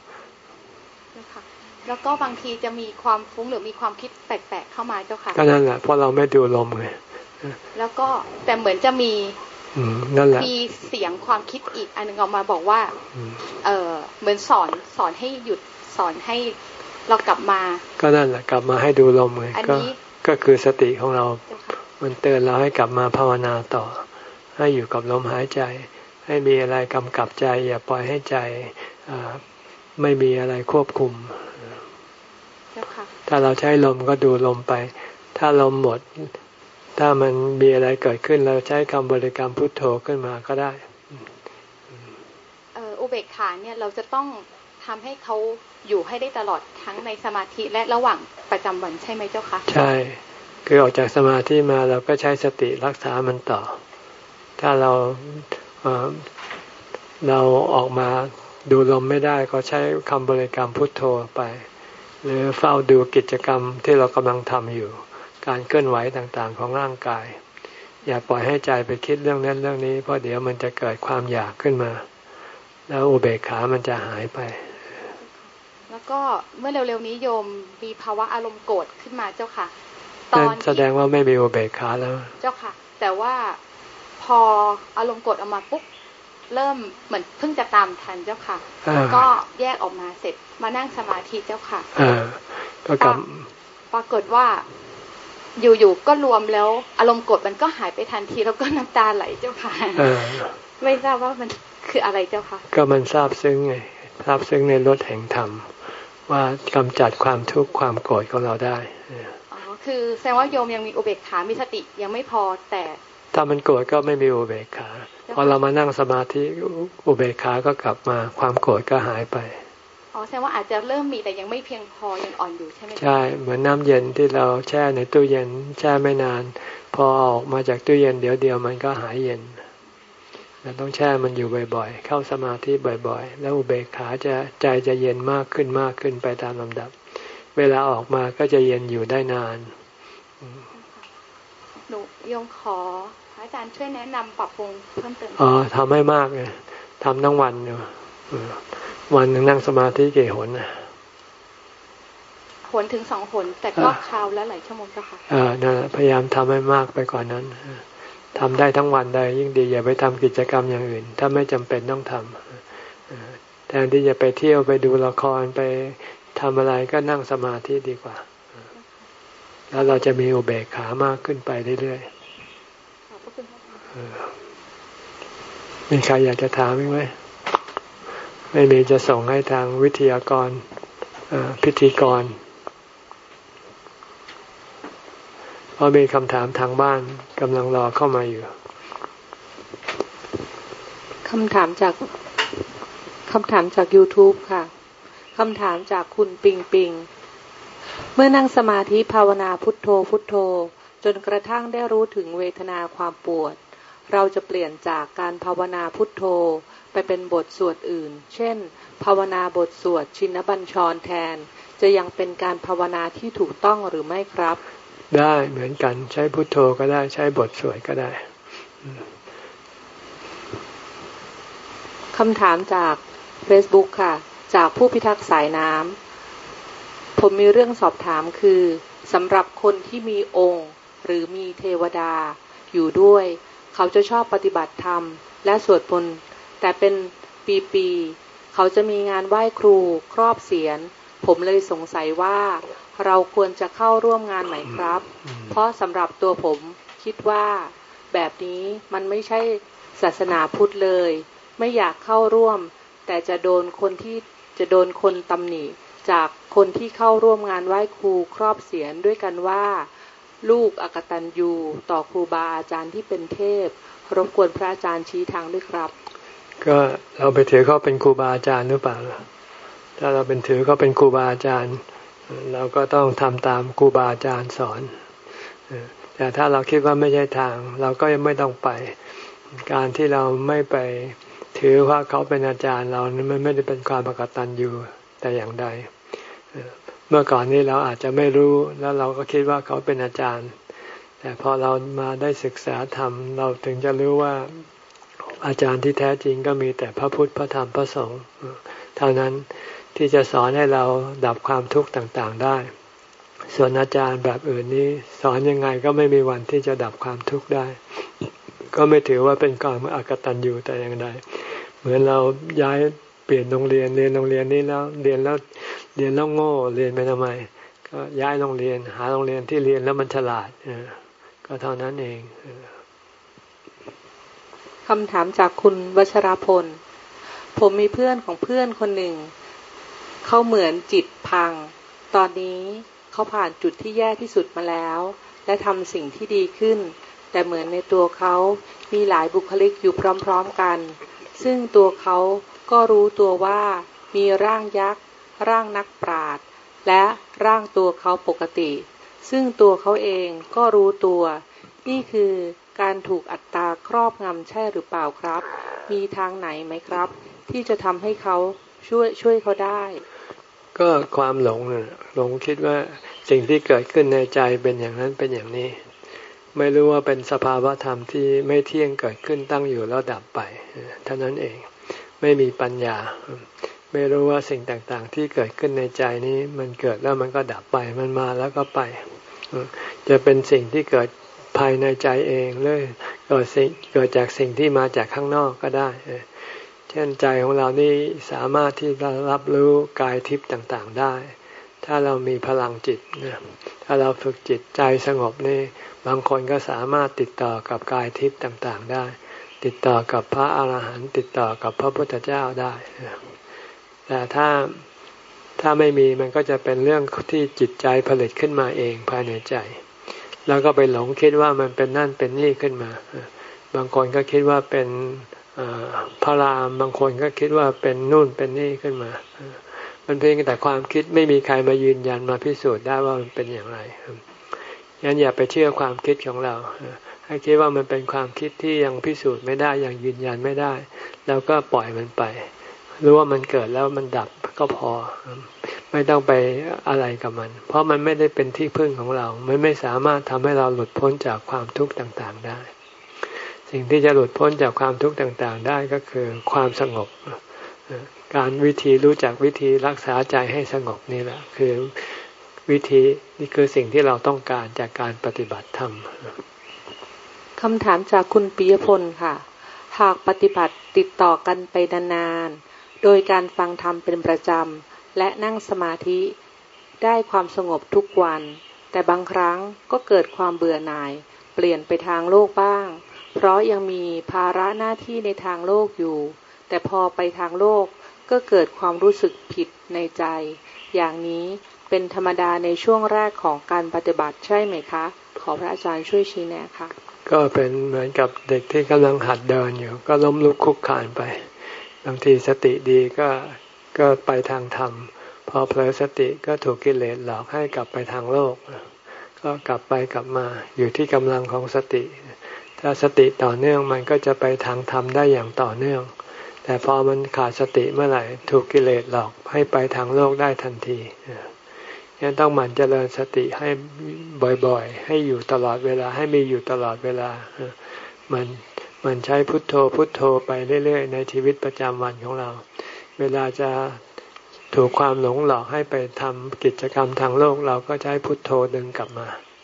แล้วก็บางทีจะมีความฟุ้งหรือมีความคิดแปลกๆเข้ามาเจ้าค่ะก็นั่นแหละเพราะเราไม่ดูลมไงแล้วก็แต่เหมือนจะมีนั่นแหละมีเสียงความคิดอีกอันนึงออกมาบอกว่าเออเหมือนสอนสอนให้หยุดสอนให้เรากลับมาก็นั่นแหละกลับมาให้ดูลมไงก็ก็คือสติของเรามันเตือนเราให้กลับมาภาวนาต่อให้อยู่กับลมหายใจให้มีอะไรกำกับใจอย่าปล่อยให้ใจไม่มีอะไรควบคุมถ้าเราใช้ลมก็ดูลมไปถ้าลมหมดถ้ามันมีอะไรเกิดขึ้นเราใช้คำบริกรรมพุทโธขึ้นมาก็ได้เอ่ออุเบกขาเนี่ยเราจะต้องทำให้เขาอยู่ให้ได้ตลอดทั้งในสมาธิและระหว่างประจำวันใช่ไหมเจ้าคะใช่คือออกจากสมาธิมาเราก็ใช้สติรักษามันต่อถ้าเราเอ่อเราออกมาดูลมไม่ได้ก็ใช้คำบริกรรมพุทโธไปหรือเฝ้าดูกิจกรรมที่เรากำลังทำอยู่การเคลื่อนไหวต่างๆของร่างกายอย่าปล่อยให้ใจไปคิดเรื่องนั้นเรื่องนี้เพราะเดี๋ยวมันจะเกิดความอยากขึ้นมาแล้วอุเบกขามันจะหายไปแล้วก็เมื่อเร็วๆนี้โยมมีภาวะอารมณ์โกรธขึ้นมาเจ้าค่ะตอนแสดงว่าไม่มีอุเบกขาแล้วเจ้าค่ะแต่ว่าพออารมณ์โกรธออกมาปุ๊บเริ่มเหมือนเพิ่งจะตามทันเจ้าค่ะก็แยกออกมาเสร็จมานั่งสมาธิเจ้าค่ะก็กลับปรากฏว่าอยู่ๆก็รวมแล้วอารมณ์โกรธมันก็หายไปทันทีแล้วก็น้ำตาไหลเจ้าค่ะไม่ทราบว่ามันคืออะไรเจ้าค่ะก็มันซาบซึ้งไงซาบซึ้งในรสแห่งธรรมว่ากำจัดความทุกข์ความโกรธของเราได้อ๋อคือแสดงว่าโยมยังมีอุเบกขามีสติยังไม่พอแต่ถ้ามันโกรธก็ไม่มีอุเบกขาพอเรามานั่งสมาธิอุเบกขาก็กลับมาความโกรธก็หายไปอ๋อแสดงว่าอาจจะเริ่มมีแต่ยังไม่เพียงพอยังอ่อนอยู่ใช่ไหมใช่เหมือนน้ำเย็นที่เราแช่ในตู้เย็นแช่ไม่นานพอออกมาจากตู้เย็นเดี๋ยวเดียวมันก็หายเย็นเราต้องแช่มันอยู่บ่อยๆเข้าสมาธิบ่อยๆแล้วอุเบกขาจะใจจะเย็นมากขึ้นมากขึ้นไปตามลำดับเวลาออกมาก็จะเย็นอยู่ได้นานหนูยงขอพระอาจารย์ช่วยแนะนำปรับปรุงเพิ่มเติมอ๋อทำให้มากเลยทำทั้งวันอยู่วันหนึ่งนั่งสมาธิกี่หนนะหนถึงสองหนแต่ก็คราวละหลายชั่วโมงก็ค่ะเออนั่นพยายามทำให้มากไปกว่านั้นทำได้ทั้งวันได้ยิ่งดีอย่าไปทำกิจกรรมอย่างอื่นถ้าไม่จำเป็นต้องทำแทนที่จะไปเที่ยวไปดูละครไปทำอะไรก็นั่งสมาธิดีกว่าแล้วเราจะมีอุเบกขามากขึ้นไปเรื่อยๆมีใครอยากจะถามไหมไม่มีจะส่งให้ทางวิทยากรพิธีกรเพราะมีคำถามทางบ้านกำลังรอเข้ามาอยู่คำถามจากคำถามจาก YouTube ค่ะคำถามจากคุณปิงปิงเมื่อนั่งสมาธิภาวนาพุทโธพุทโธจนกระทั่งได้รู้ถึงเวทนาความปวดเราจะเปลี่ยนจากการภาวนาพุทโธไปเป็นบทสวดอื่นเช่นภาวนาบทสวดชินบัญชรแทนจะยังเป็นการภาวนาที่ถูกต้องหรือไม่ครับได้เหมือนกันใช้พุทโธก็ได้ใช้บทสวดก็ได้คำถามจาก Facebook ค่ะจากผู้พิทักษ์สายน้ำผมมีเรื่องสอบถามคือสำหรับคนที่มีองค์หรือมีเทวดาอยู่ด้วยเขาจะชอบปฏิบัติธรรมและสวดมนต์แต่เป็นปีๆเขาจะมีงานไหว้ครูครอบเศียรผมเลยสงสัยว่าเราควรจะเข้าร่วมงานไหมครับเพราะสำหรับตัวผมคิดว่าแบบนี้มันไม่ใช่ศาสนาพุทธเลยไม่อยากเข้าร่วมแต่จะโดนคนที่จะโดนคนตำหนิจากคนที่เข้าร่วมงานไหว้ครูครอบเศียรด้วยกันว่าลูกอกตัญญูต่อครูบาอาจารย์ที่เป็นเทพรบกวนพระอาจารย์ชี้ทางด้วยครับก็เราไปถือเขาเป็นครูบาอาจารย์หรือเปล่าถ้าเราเป็นถือเขาเป็นครูบาอาจารย์เราก็ต้องทำตามครูบาอาจารย์สอนแต่ถ้าเราคิดว่าไม่ใช่ทางเราก็ไม่ต้องไปการที่เราไม่ไปถือว่าเขาเป็นอาจารย์เรานั้นมันไม่ได้เป็นความอกตัญญูแต่อย่างใดเมื่อก่อนนี้เราอาจจะไม่รู้แล้วเราก็คิดว่าเขาเป็นอาจารย์แต่พอเรามาได้ศึกษาธรรมเราถึงจะรู้ว่าอาจารย์ที่แท้จริงก็มีแต่พระพุทธพระธรรมพระสงฆ์เท่านั้นที่จะสอนให้เราดับความทุกข์ต่างๆได้ส่วนอาจารย์แบบอื่นนี้สอนยังไงก็ไม่มีวันที่จะดับความทุกข์ได้ก็ไม่ถือว่าเป็นความอกตัญญูแต่อย่างใดเหมือนเราย้ายเปลี่ยนโรงเรียนเรียนโรงเรียนนี้แล้วเรียนแล้วเรียนแล้วโง่เรียนไปทำไมก็ย้ายโรงเรียนหาโรงเรียนที่เรียนแล้วมันฉลาดก็เท่านั้นเองคำถามจากคุณวัชรพลผมมีเพื่อนของเพื่อนคนหนึ่งเขาเหมือนจิตพังตอนนี้เขาผ่านจุดที่แย่ที่สุดมาแล้วและทำสิ่งที่ดีขึ้นแต่เหมือนในตัวเขามีหลายบุคลิกอยู่พร้อมๆกันซึ่งตัวเขาก็รู้ตัวว่ามีร่างยักษ์ร่างนักปราชญ์และร่างตัวเขาปกติซึ่งตัวเขาเองก็รู้ตัวนี่คือการถูกอัตตาครอบงำใช่หรือเปล่าครับมีทางไหนไหมครับที่จะทำให้เขาช่วยช่วยเขาได้ก็ความหลงน่ะหลงคิดว่าสิ่งที่เกิดขึ้นในใจเป็นอย่างนั้นเป็นอย่างนี้ไม่รู้ว่าเป็นสภาวะธรรมที่ไม่เที่ยงเกิดขึ้นตั้งอยู่แล้วดับไปเท่านั้นเองไม่มีปัญญาไม่รู้ว่าสิ่งต่างๆที่เกิดขึ้นในใจนี้มันเกิดแล้วมันก็ดับไปมันมาแล้วก็ไปจะเป็นสิ่งที่เกิดภายในใจเองหรือเกิดสิ่งเกิดจากสิ่งที่มาจากข้างนอกก็ได้เช่นใจของเรานี่สามารถที่จะรับรู้กายทิพย์ต่างๆได้ถ้าเรามีพลังจิตนะถ้าเราฝึกจิตใจสงบนี่บางคนก็สามารถติดต่อกับกายทิพย์ต่างๆได้ติดต่อกับพระอาหารหันต์ติดต่อกับพระพุทธเจ้าได้แต่ถ้าถ้าไม่มีมันก็จะเป็นเรื่องที่จิตใจผลิตขึ้นมาเองภายในใจแล้วก็ไปหลงคิดว่ามันเป็นนั่นเป็นนี่ขึ้นมาบางคนก็คิดว่าเป็นพระรามบางคนก็คิดว่าเป็นนู่นเป็นนี่ขึ้นมามันเพียงแต่ความคิดไม่มีใครมายืนยันมาพิสูจน์ได้ว่ามันเป็นอย่างไรงั้นอย่าไปเชื่อความคิดของเราให้คิดว่ามันเป็นความคิดที่ยังพิสูจน์ไม่ได้ยังยืนยันไม่ได้แล้วก็ปล่อยมันไปรู้ว่ามันเกิดแล้วมันดับก็พอไม่ต้องไปอะไรกับมันเพราะมันไม่ได้เป็นที่พึ่งของเรามันไม่สามารถทำให้เราหลุดพ้นจากความทุกข์ต่างๆได้สิ่งที่จะหลุดพ้นจากความทุกข์ต่างๆได้ก็คือความสงบการวิธีรู้จักวิธีรักษาใจให้สงบนี่แหละคือวิธีนี่คือสิ่งที่เราต้องการจากการปฏิบัติธรรมคำถามจากคุณปิยพลค่ะหากปฏิบัติติดต่อกันไปนานๆโดยการฟังธรรมเป็นประจำและนั่งสมาธิได้ความสงบทุกวันแต่บางครั้งก็เกิดความเบื่อหน่ายเปลี่ยนไปทางโลกบ้างเพราะยังมีภาระหน้าที่ในทางโลกอยู่แต่พอไปทางโลกก็เกิดความรู้สึกผิดในใจอย่างนี้เป็นธรรมดาในช่วงแรกของการปฏิบัติใช่ไหมคะขอพระอาจารย์ช่วยชี้แนะค่ะก็เป็นเหมือนกับเด็กที่กำลังหัดเดินอยู่ก็ล้มลุกคลุกคลานไปบางทีสติดีก็ก็ไปทางธรรมพอเผลอสติก็ถูกกิเลสหลอกให้กลับไปทางโลกก็กลับไปกลับมาอยู่ที่กำลังของสติถ้าสติต่อเนื่องมันก็จะไปทางธรรมได้อย่างต่อเนื่องแต่พอมันขาดสติเมื่อไหร่ถูกกิเลสหลอกให้ไปทางโลกได้ทันทียังต้องหมั่นเจริญสติให้บ่อยๆให้อยู่ตลอดเวลาให้มีอยู่ตลอดเวลามันมันใช้พุทโธพุทโธไปเรื่อยๆในชีวิตประจำวันของเราเวลาจะถูกความหลงหลอกให้ไปทำกิจกรรมทางโลกเราก็ใช้พุทโธดึงกลับมา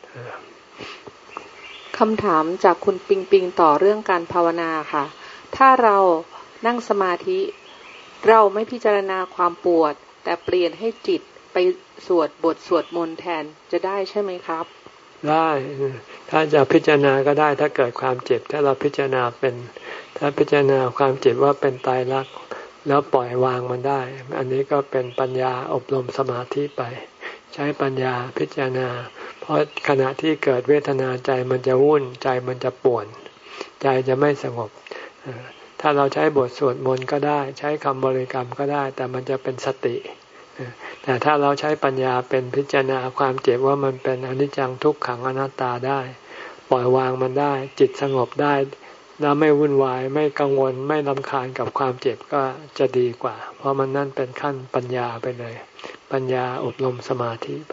คำถามจากคุณปิงปิงต่อเรื่องการภาวนาค่ะถ้าเรานั่งสมาธิเราไม่พิจารณาความปวดแต่เปลี่ยนให้จิตไปสวดบทสวดมนต์แทนจะได้ใช่ไหมครับได้ถ้าจะพิจารณาก็ได้ถ้าเกิดความเจ็บถ้าเราพิจารณาเป็นถ้าพิจารณาความเจ็บว่าเป็นตายรักแล้วปล่อยวางมันได้อันนี้ก็เป็นปัญญาอบรมสมาธิไปใช้ปัญญาพิจารณาเพราะขณะที่เกิดเวทนาใจมันจะวุ่นใจมันจะป่วนใจจะไม่สงบถ้าเราใช้บทสวดมนต์ก็ได้ใช้คำบริกรรมก็ได้แต่มันจะเป็นสติแต่ถ้าเราใช้ปัญญาเป็นพิจารณาความเจ็บว่ามันเป็นอนิจจังทุกขังอนัตตาได้ปล่อยวางมันได้จิตสงบได้แล้วไม่วุ่นวายไม่กังวลไม่รำคาญกับความเจ็บก็จะดีกว่าเพราะมันนั่นเป็นขั้นปัญญาไปเลยปัญญาอบรมสมาธิไป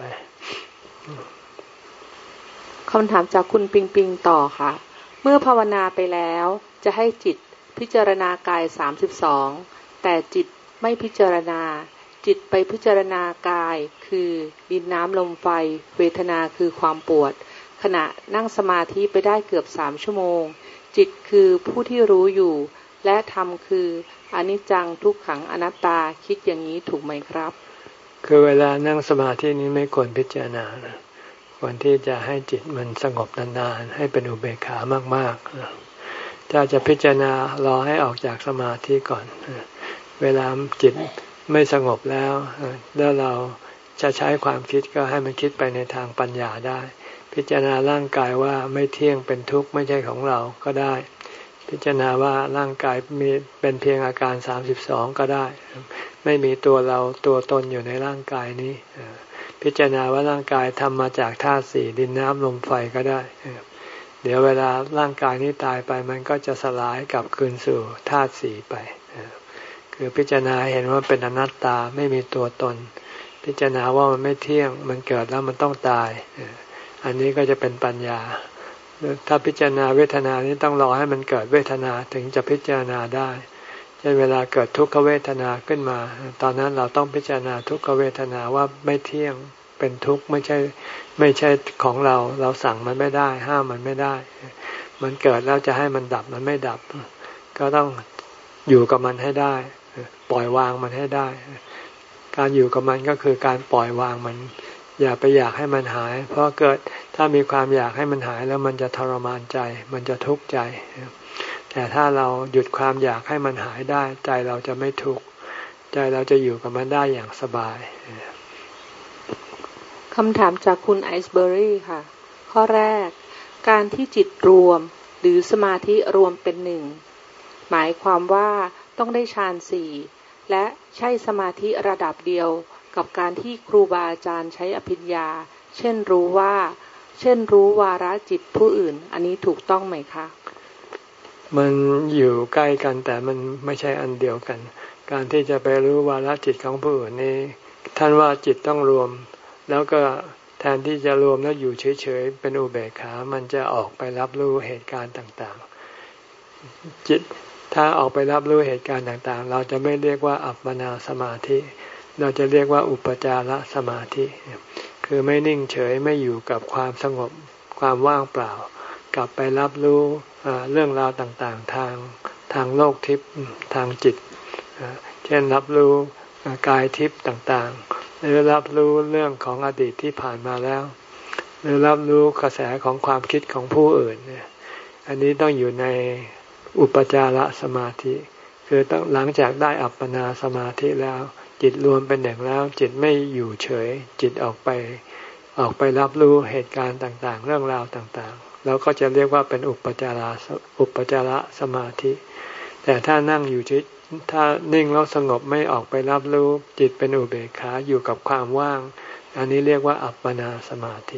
คำถามจากคุณปิงปิงต่อค่ะเมื่อภาวนาไปแล้วจะให้จิตพิจารณากายสามสิบสองแต่จิตไม่พิจารณาจิตไปพิจารณากายคือดินน้ำลมไฟเวทนาคือความปวดขณะนั่งสมาธิไปได้เกือบสามชั่วโมงจิตคือผู้ที่รู้อยู่และธรรมคืออนิจจังทุกขังอนัตตาคิดอย่างนี้ถูกไหมครับคือเวลานั่งสมาธินี้ไม่ควรพิจารณานะควรที่จะให้จิตมันสงบนานๆให้เป็นอุเบกขามากๆถ้าจะพิจารณารอให้ออกจากสมาธิก่อนเวลาจิตไม่สงบแล้วแล้วเราจะใช้ความคิดก็ให้มันคิดไปในทางปัญญาได้พิจารณาร่างกายว่าไม่เที่ยงเป็นทุกข์ไม่ใช่ของเราก็ได้พิจารณาว่าร่างกายมีเป็นเพียงอาการสามสิบสองก็ได้ไม่มีตัวเราตัวตนอยู่ในร่างกายนี้พิจารณาว่าร่างกายทำมาจากธาตุสี่ดินน้ำลมไฟก็ได้เดี๋ยวเวลาร่างกายนี้ตายไปมันก็จะสลายกลับคืนสู่ธาตุสี่ไปคือพิจารณาเห็นว่าเป็นอนัตตาไม่มีตัวตนพิจารณาว่ามันไม่เที่ยงมันเกิดแล้วมันต้องตายอันนี้ก็จะเป็นปัญญาถ้าพิจารณาเวทนานี้ต้องรอให้มันเกิดเวทนาถึงจะพิจารณาได้เช่นเวลาเกิดทุกขเวทนาขึ้นมาตอนนั้นเราต้องพิจารณาทุกขเวทนาว่าไม่เที่ยงเป็นทุกข์ไม่ใช่ไม่ใช่ของเราเราสั่งมันไม่ได้ห้ามมันไม่ได้มันเกิดแล้วจะให้มันดับมันไม่ดับก็ต้องอยู่กับมันให้ได้ปล่อยวางมันให้ได้การอยู่กับมันก็คือการปล่อยวางมันอย่าไปอยากให้มันหายเพราะเกิดถ้ามีความอยากให้มันหายแล้วมันจะทรมานใจมันจะทุกข์ใจแต่ถ้าเราหยุดความอยากให้มันหายได้ใจเราจะไม่ทุกข์ใจเราจะอยู่กับมันได้อย่างสบายคำถามจากคุณไอซ์เบอรี่ค่ะข้อแรกการที่จิตรวมหรือสมาธิรวมเป็นหนึ่งหมายความว่าต้องได้ฌานสี่และใช่สมาธิระดับเดียวกับการที่ครูบาอาจารย์ใช้อภิญญาเช่นรู้ว่าเช่นรู้วาระจิตผู้อื่นอันนี้ถูกต้องไหมคะมันอยู่ใกล้กันแต่มันไม่ใช่อันเดียวกันการที่จะไปรู้วาระจิตของผู้อื่นนี้ท่านว่าจิตต้องรวมแล้วก็แทนที่จะรวมแล้วอยู่เฉยๆเป็นอุเบกขามันจะออกไปรับรู้เหตุการณ์ต่างๆจิตถ้าออกไปรับรู้เหตุการณ์ต่างๆเราจะไม่เรียกว่าอัปปนาสมาธิเราจะเรียกว่าอุปจารสมาธิคือไม่นิ่งเฉยไม่อยู่กับความสงบความว่างเปล่ากลับไปรับรู้เรื่องราวต่างๆทางทางโลกทิพย์ทางจิตเช่นรับรู้กายทิพย์ต่างๆหรือรับรู้เรื่องของอดีตที่ผ่านมาแล้วหรือรับรู้กระแสของความคิดของผู้อื่นอันนี้ต้องอยู่ในอุปจารสมาธิคือต้องหลังจากได้อัปปนาสมาธิแล้วจิตรวมเป็นหนึ่งแล้วจิตไม่อยู่เฉยจิตออกไปออกไปรับรู้เหตุการณ์ต่างๆเรื่องราวต่างๆแล้วก็จะเรียกว่าเป็นอุปจารอุปจารสมาธิแต่ถ้านั่งอยู่ถ้านิ่งแล้วสงบไม่ออกไปรับรู้จิตเป็นอุเบกขาอยู่กับความว่างอันนี้เรียกว่าอัปปนาสมาธิ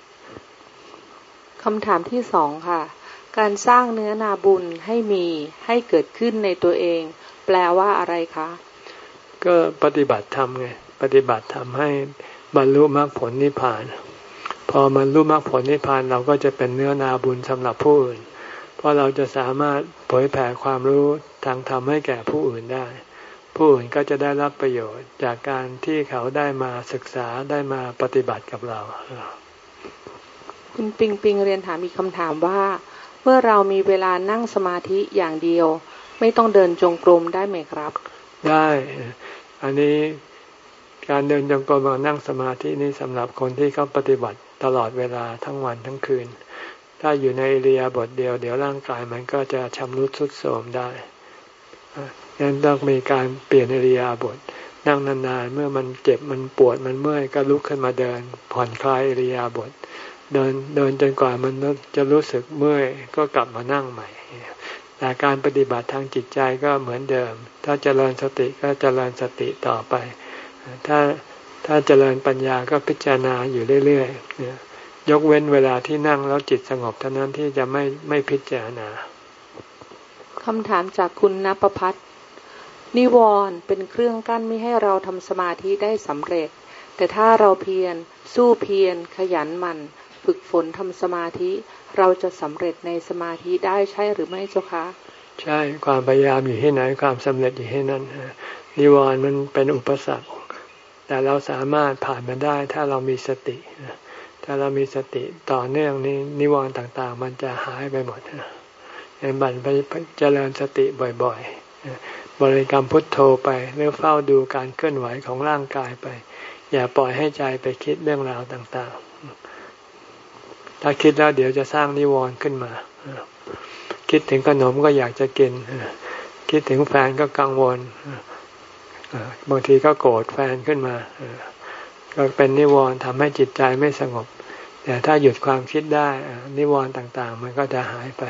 คำถามที่สองค่ะการสร้างเนื้อนาบุญให้มีให้เกิดขึ้นในตัวเองแปลว่าอะไรคะก็ปฏิบัติธรรมไงปฏิบัติธรรมให้บรรลุมรรคผลนิพพานพอมันบรรลุมรรคผลนิพพานเราก็จะเป็นเนื้อนาบุญสำหรับผู้อื่นเพราะเราจะสามารถเผยแผ่ความรู้ทางธรรมให้แก่ผู้อื่นได้ผู้อื่นก็จะได้รับประโยชน์จากการที่เขาได้มาศึกษาได้มาปฏิบัติกับเราคุณปิงปิงเรียนถามอีกคำถามว่าเมื่อเรามีเวลานั่งสมาธิอย่างเดียวไม่ต้องเดินจงกรมได้ไหมครับได้อันนี้การเดินจงกรมกับนั่งสมาธินี่สำหรับคนที่เขาปฏิบัติตลอดเวลาทั้งวันทั้งคืนถ้าอยู่ในอิริยาบถเดียวเดี๋ยวร่างกายมันก็จะชำรุดทรุดโทรมได้ดังนั้นต้องมีการเปลี่ยนอิริยาบถนั่งนานๆเมื่อมันเจ็บมันปวดมันเมื่อยก็ลุกขึ้นมาเดินผ่อนคลายอิริยาบถเดินเดินจนกว่ามันจะรู้สึกเมื่อยก็กลับมานั่งใหม่แต่การปฏิบัติทางจิตใจก็เหมือนเดิมถ้าเจริญสติก็เจริญสติต่อไปถ้าถ้าเจริญปัญญาก็พิจารณาอยู่เรื่อยๆยกเว้นเวลาที่นั่งแล้วจิตสงบเท่านั้นที่จะไม่ไม่พิจารณาคำถามจากคุณณปภัทรนิวรณ์เป็นเครื่องกั้นไม่ให้เราทำสมาธิได้สำเร็จแต่ถ้าเราเพียรสู้เพียรขยันหมั่นฝึกฝนทำสมาธิเราจะสำเร็จในสมาธิได้ใช่หรือไม่เจ้าคะใช่ความพยายามอยู่ที่ไหนความสำเร็จอยู่ที่นั่นนิวรณ์มันเป็นอุปสรรคแต่เราสามารถผ่านมันได้ถ้าเรามีสติถ้าเรามีสติต่อเนื่องนี้นิวรณ์ต่างๆมันจะหายไปหมดในบันไปเจริญสติบ่อยๆบริกรรมพุทโธไปหรือเฝ้าดูการเคลื่อนไหวของร่างกายไปอย่าปล่อยให้ใจไปคิดเรื่องราวต่างๆถ้าคิดแล้วเดี๋ยวจะสร้างนิวรณ์ขึ้นมาคิดถึงขนมก็อยากจะกินคิดถึงแฟนก็กังวลบางทีก็โกรธแฟนขึ้นมาก็เป็นนิวรณ์ทำให้จิตใจไม่สงบแต่ถ้าหยุดความคิดได้นิวรณ์ต่างๆมันก็จะหายไป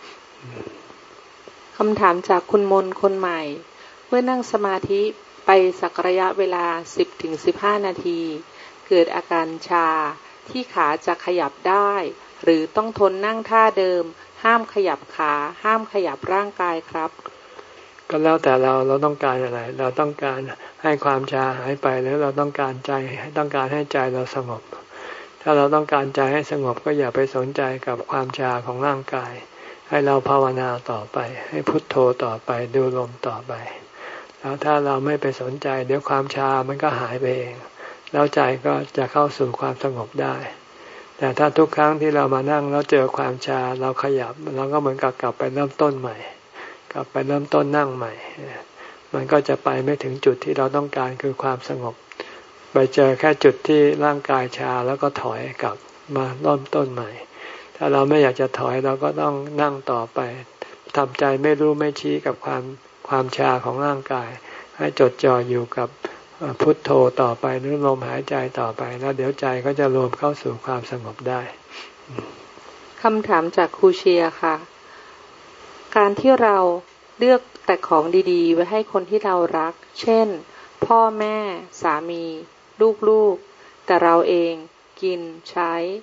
คำถามจากคุณมนคนใหม่เมื่อนั่งสมาธิไปสักระยะเวลา สิบถึงสิบห้า นาทีเกิดอาการชาที่ขาจะขยับได้หรือต้องทนนั่งท่าเดิมห้ามขยับขาห้ามขยับร่างกายครับก็แล้วแต่เราเราต้องการอะไรเราต้องการให้ความชาหายไปหรือเราต้องการใจต้องการให้ใจเราสงบถ้าเราต้องการใจให้สงบก็อย่าไปสนใจกับความชาของร่างกายให้เราภาวนาต่อไปให้พุทโธต่อไปดูลมต่อไปแล้วถ้าเราไม่ไปสนใจเดี๋ยวความชามันก็หายไปเองแล้วใจก็จะเข้าสู่ความสงบได้แต่ถ้าทุกครั้งที่เรามานั่งแล้วเจอความชาเราขยับเราก็เหมือนกับกลับไปเริ่มต้นใหม่กลับไปเริ่มต้นนั่งใหม่มันก็จะไปไม่ถึงจุดที่เราต้องการคือความสงบไปเจอแค่จุดที่ร่างกายชาแล้วก็ถอยกลับมาเริ่มต้นใหม่ถ้าเราไม่อยากจะถอยเราก็ต้องนั่งต่อไปทำใจไม่รู้ไม่ชี้กับความความชาของร่างกายให้จดจ่ออยู่กับพุทโธต่อไปหรือลมหายใจต่อไปแล้วเดี๋ยวใจก็จะรวมเข้าสู่ความสงบได้คำถามจากครูเชียร์ค่ะการที่เราเลือกแต่ของดีๆไว้ให้คนที่เรารักเช่นพ่อแม่สามีลูกๆแต่เราเองกินใช้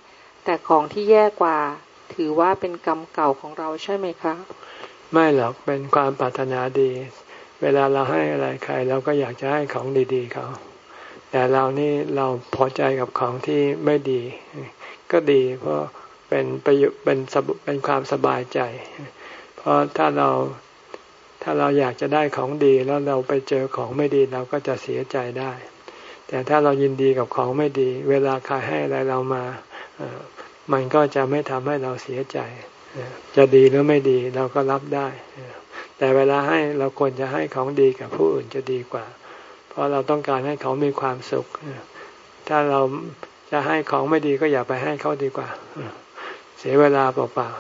แต่ของที่แย่กว่าถือว่าเป็นกรรมเก่าของเราใช่ไหมคะไม่หรอกเป็นความปรารถนาดีเวลาเราให้อะไรใครเราก็อยากจะให้ของดีๆเขาแต่เรานี่เราพอใจกับของที่ไม่ดีก็ดีเพราะเป็นประโยชน์เป็นเป็นความสบายใจเพราะถ้าเราถ้าเราอยากจะได้ของดีแล้วเราไปเจอของไม่ดีเราก็จะเสียใจได้แต่ถ้าเรายินดีกับของไม่ดีเวลาใครให้อะไรเรามามันก็จะไม่ทำให้เราเสียใจจะดีหรือไม่ดีเราก็รับได้แต่เวลาให้เราควรจะให้ของดีกับผู้อื่นจะดีกว่าเพราะเราต้องการให้เขามีความสุขถ้าเราจะให้ของไม่ดีก็อย่าไปให้เขาดีกว่าเสียเวลาเปล่า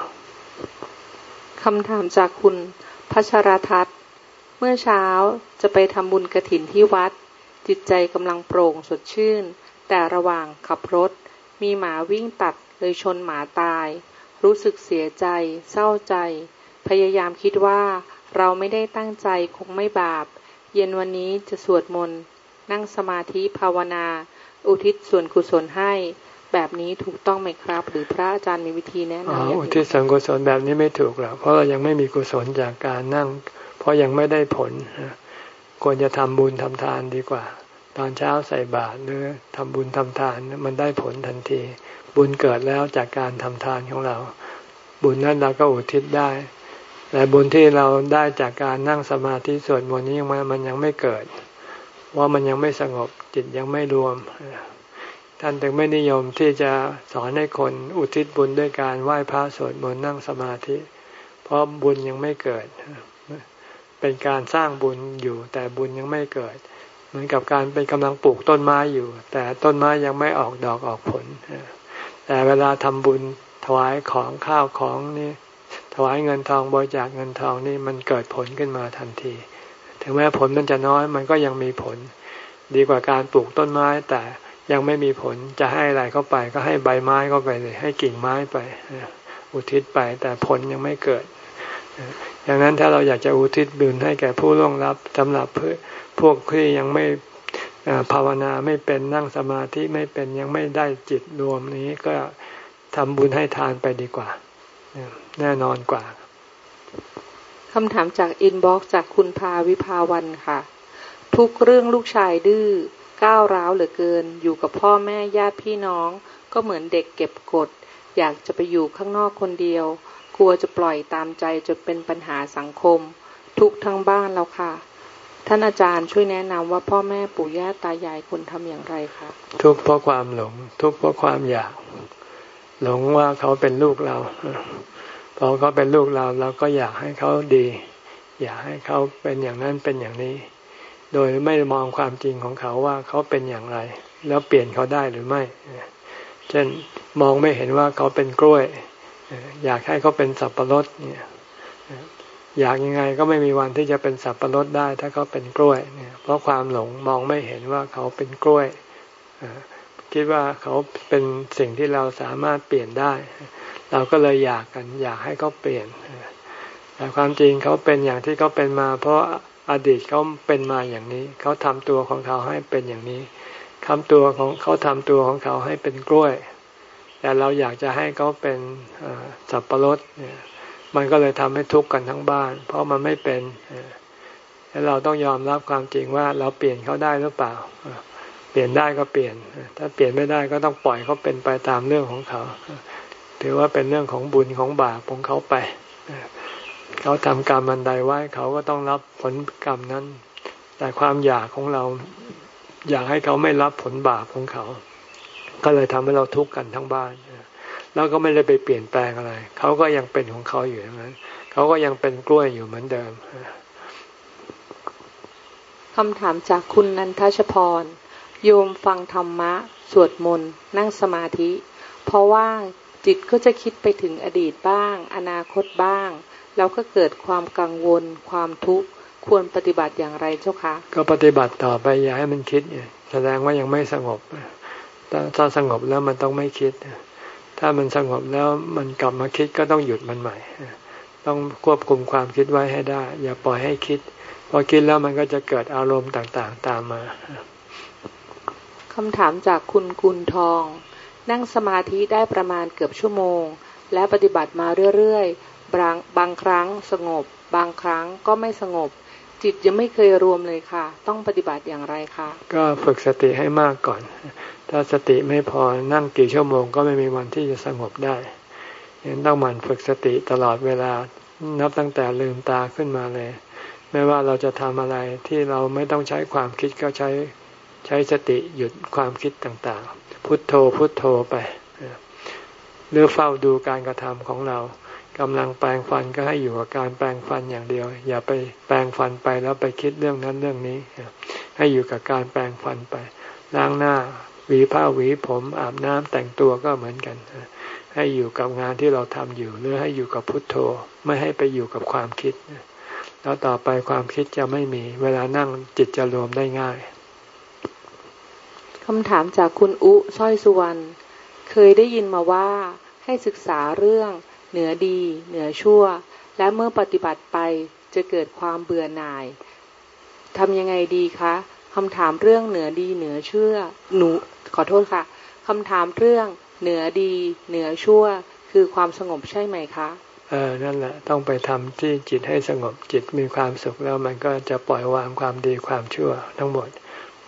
ๆคำถามจากคุณพัชรทัศน์เมื่อเช้าจะไปทำบุญกฐินที่วัดจิตใจกำลังโปร่งสดชื่นแต่ระหว่างขับรถมีหมาวิ่งตัดเลยชนหมาตายรู้สึกเสียใจเศร้าใจพยายามคิดว่าเราไม่ได้ตั้งใจคงไม่บาปเย็นวันนี้จะสวดมนต์นั่งสมาธิภาวนาอุทิศส่วนกุศลให้แบบนี้ถูกต้องไหมครับหรือพระอาจารย์มีวิธีแนะนำอย่างไรอุทิศส่วนกุศลแบบนี้ไม่ถูกหรอกเพราะเรายังไม่มีกุศลจากการนั่งเพราะยังไม่ได้ผลควรจะทำบุญทำทานดีกว่าตอนเช้าใส่บาตรหรือทำบุญทำทานมันได้ผลทันทีบุญเกิดแล้วจากการทำทานของเราบุญนั้นเราก็อุทิศได้แต่บุญที่เราได้จากการนั่งสมาธิสวดมนต์นี้ยังมันยังไม่เกิดว่ามันยังไม่สงบจิตยังไม่รวมท่านถึงไม่นิยมที่จะสอนให้คนอุทิศบุญด้วยการไหว้พระสวดมนต์นั่งสมาธิเพราะบุญยังไม่เกิดเป็นการสร้างบุญอยู่แต่บุญยังไม่เกิดเหมือนกับการเป็นกำลังปลูกต้นไม้อยู่แต่ต้นไม้ยังไม่ออกดอกออกผลแต่เวลาทำบุญถวายของข้าวของนี่ถวายเงินทองบริจาคเงินทองนี่มันเกิดผลขึ้นมาทันทีถึงแม้ผลมันจะน้อยมันก็ยังมีผลดีกว่าการปลูกต้นไม้แต่ยังไม่มีผลจะให้อะไรเข้าไปก็ให้ใบไม้เข้าไปเลยให้กิ่งไม้ไปอุทิศไปแต่ผลยังไม่เกิดอย่างนั้นถ้าเราอยากจะอุทิศบุญให้แก่ผู้ล่วงลับสำหรับพวกที่ยังไม่ภาวนาไม่เป็นนั่งสมาธิไม่เป็นยังไม่ได้จิตรวมนี้ก็ทำบุญให้ทานไปดีกว่าแน่นอนกว่าคำถามจากอินบ็อกซ์จากคุณภาวิภาวันค่ะทุกเรื่องลูกชายดื้อก้าวร้าวเหลือเกินอยู่กับพ่อแม่ญาติพี่น้องก็เหมือนเด็กเก็บกดอยากจะไปอยู่ข้างนอกคนเดียวกลัวจะปล่อยตามใจจนเป็นปัญหาสังคมทุกทั้งบ้านแล้วค่ะท่านอาจารย์ช่วยแนะนำว่าพ่อแม่ปู่ย่าตายายควรทำอย่างไรคะทุกเพราะความหลงทุกเพราะความอยากหลงว่าเขาเป็นลูกเราพอเขาเป็นลูกเราเราก็อยากให้เขาดีอยากให้เขาเป็นอย่างนั้นเป็นอย่างนี้โดยไม่มองความจริงของเขาว่าเขาเป็นอย่างไรแล้วเปลี่ยนเขาได้หรือไม่เช่นมองไม่เห็นว่าเขาเป็นกล้วยอยากให้เขาเป็นสับปะรดเนี่ยอยากยังไงก็ไม่มีวันที่จะเป็นสับปะรดได้ถ้าเขาเป็นกล้วยเนี่ยเพราะความหลงมองไม่เห็นว่าเขาเป็นกล้วยคิดว่าเขาเป็นสิ่งที่เราสามารถเปลี่ยนได้เราก็เลยอยากกันอยากให้เขาเปลี่ยนแต่ความจริงเขาเป็นอย่างที่เขาเป็นมาเพราะอดีตเขาเป็นมาอย่างนี้เขาทำตัวของเขาให้เป็นอย่างนี้ทำตัวของเขาทำตัวของเขาให้เป็นกล้วยแต่เราอยากจะให้เขาเป็นสับปะรดเนี่ยมันก็เลยทำให้ทุกข์กันทั้งบ้านเพราะมันไม่เป็นแล้วเราต้องยอมรับความจริงว่าเราเปลี่ยนเขาได้หรือเปล่าเปลี่ยนได้ก็เปลี่ยนถ้าเปลี่ยนไม่ได้ก็ต้องปล่อยเขาเป็นไปตามเรื่องของเขาถือว่าเป็นเรื่องของบุญของบาปของเขาไปเขาทำกรรมอันใดไว้เขาก็ต้องรับผลกรรมนั้นแต่ความอยากของเราอยากให้เขาไม่รับผลบาปของเขาก็เลยทำให้เราทุกข์กันทั้งบ้านแล้วก็ไม่ได้ไปเปลี่ยนแปลงอะไรเขาก็ยังเป็นของเขาอยู่อย่างนั้นเขาก็ยังเป็นกล้วยอยู่เหมือนเดิมคำถามจากคุณนันทชพรโยมฟังธรรมะสวดมนต์นั่งสมาธิเพราะว่าจิตก็จะคิดไปถึงอดีตบ้างอนาคตบ้างแล้วก็เกิดความกังวลความทุกข์ควรปฏิบัติอย่างไรเจ้าคะก็ปฏิบัติต่อไปอย่าให้มันคิดแสดงว่ายังไม่สงบถ้าสงบแล้วมันต้องไม่คิดถ้ามันสงบแล้วมันกลับมาคิดก็ต้องหยุดมันใหม่ต้องควบคุมความคิดไว้ให้ได้อย่าปล่อยให้คิดพอคิดแล้วมันก็จะเกิดอารมณ์ต่างๆตามมาคำถามจากคุณกุลทองนั่งสมาธิได้ประมาณเกือบชั่วโมงและปฏิบัติมาเรื่อยๆบางบางครั้งสงบบางครั้งก็ไม่สงบจิตยังไม่เคยรวมเลยค่ะต้องปฏิบัติอย่างไรคะก็ฝึกสติให้มากก่อนถ้าสติไม่พอนั่งกี่ชั่วโมงก็ไม่มีวันที่จะสงบได้ยังต้องหมั่นฝึกสติตลอดเวลานับตั้งแต่ลืมตาขึ้นมาเลยไม่ว่าเราจะทำอะไรที่เราไม่ต้องใช้ความคิดก็ใช้ใช้สติหยุดความคิดต่างๆพุทโธพุทโธไปหรือเฝ้าดูการกระทำของเรากำลังแปรงฟันก็ให้อยู่กับการแปรงฟันอย่างเดียวอย่าไปแปรงฟันไปแล้วไปคิดเรื่องนั้นเรื่องนี้ให้อยู่กับการแปรงฟันไปล้างหน้าหวีผ้าหวีผมอาบน้ำแต่งตัวก็เหมือนกันให้อยู่กับงานที่เราทำอยู่หรือให้อยู่กับพุทโธไม่ให้ไปอยู่กับความคิดแล้วต่อไปความคิดจะไม่มีเวลานั่งจิตจะรวมได้ง่ายคำถามจากคุณอุสร้อยสุวรรณเคยได้ยินมาว่าให้ศึกษาเรื่องเหนือดีเหนือชั่วและเมื่อปฏิบัติไปจะเกิดความเบื่อหน่ายทำยังไงดีคะคำถามเรื่องเหนือดีเหนือชั่วหนูขอโทษค่ะคำถามเรื่องเหนือดีเหนือชั่วคือความสงบใช่ไหมคะเออนั่นแหละต้องไปทำที่จิตให้สงบจิตมีความสุขแล้วมันก็จะปล่อยวางความดีความชั่วทั้งหมด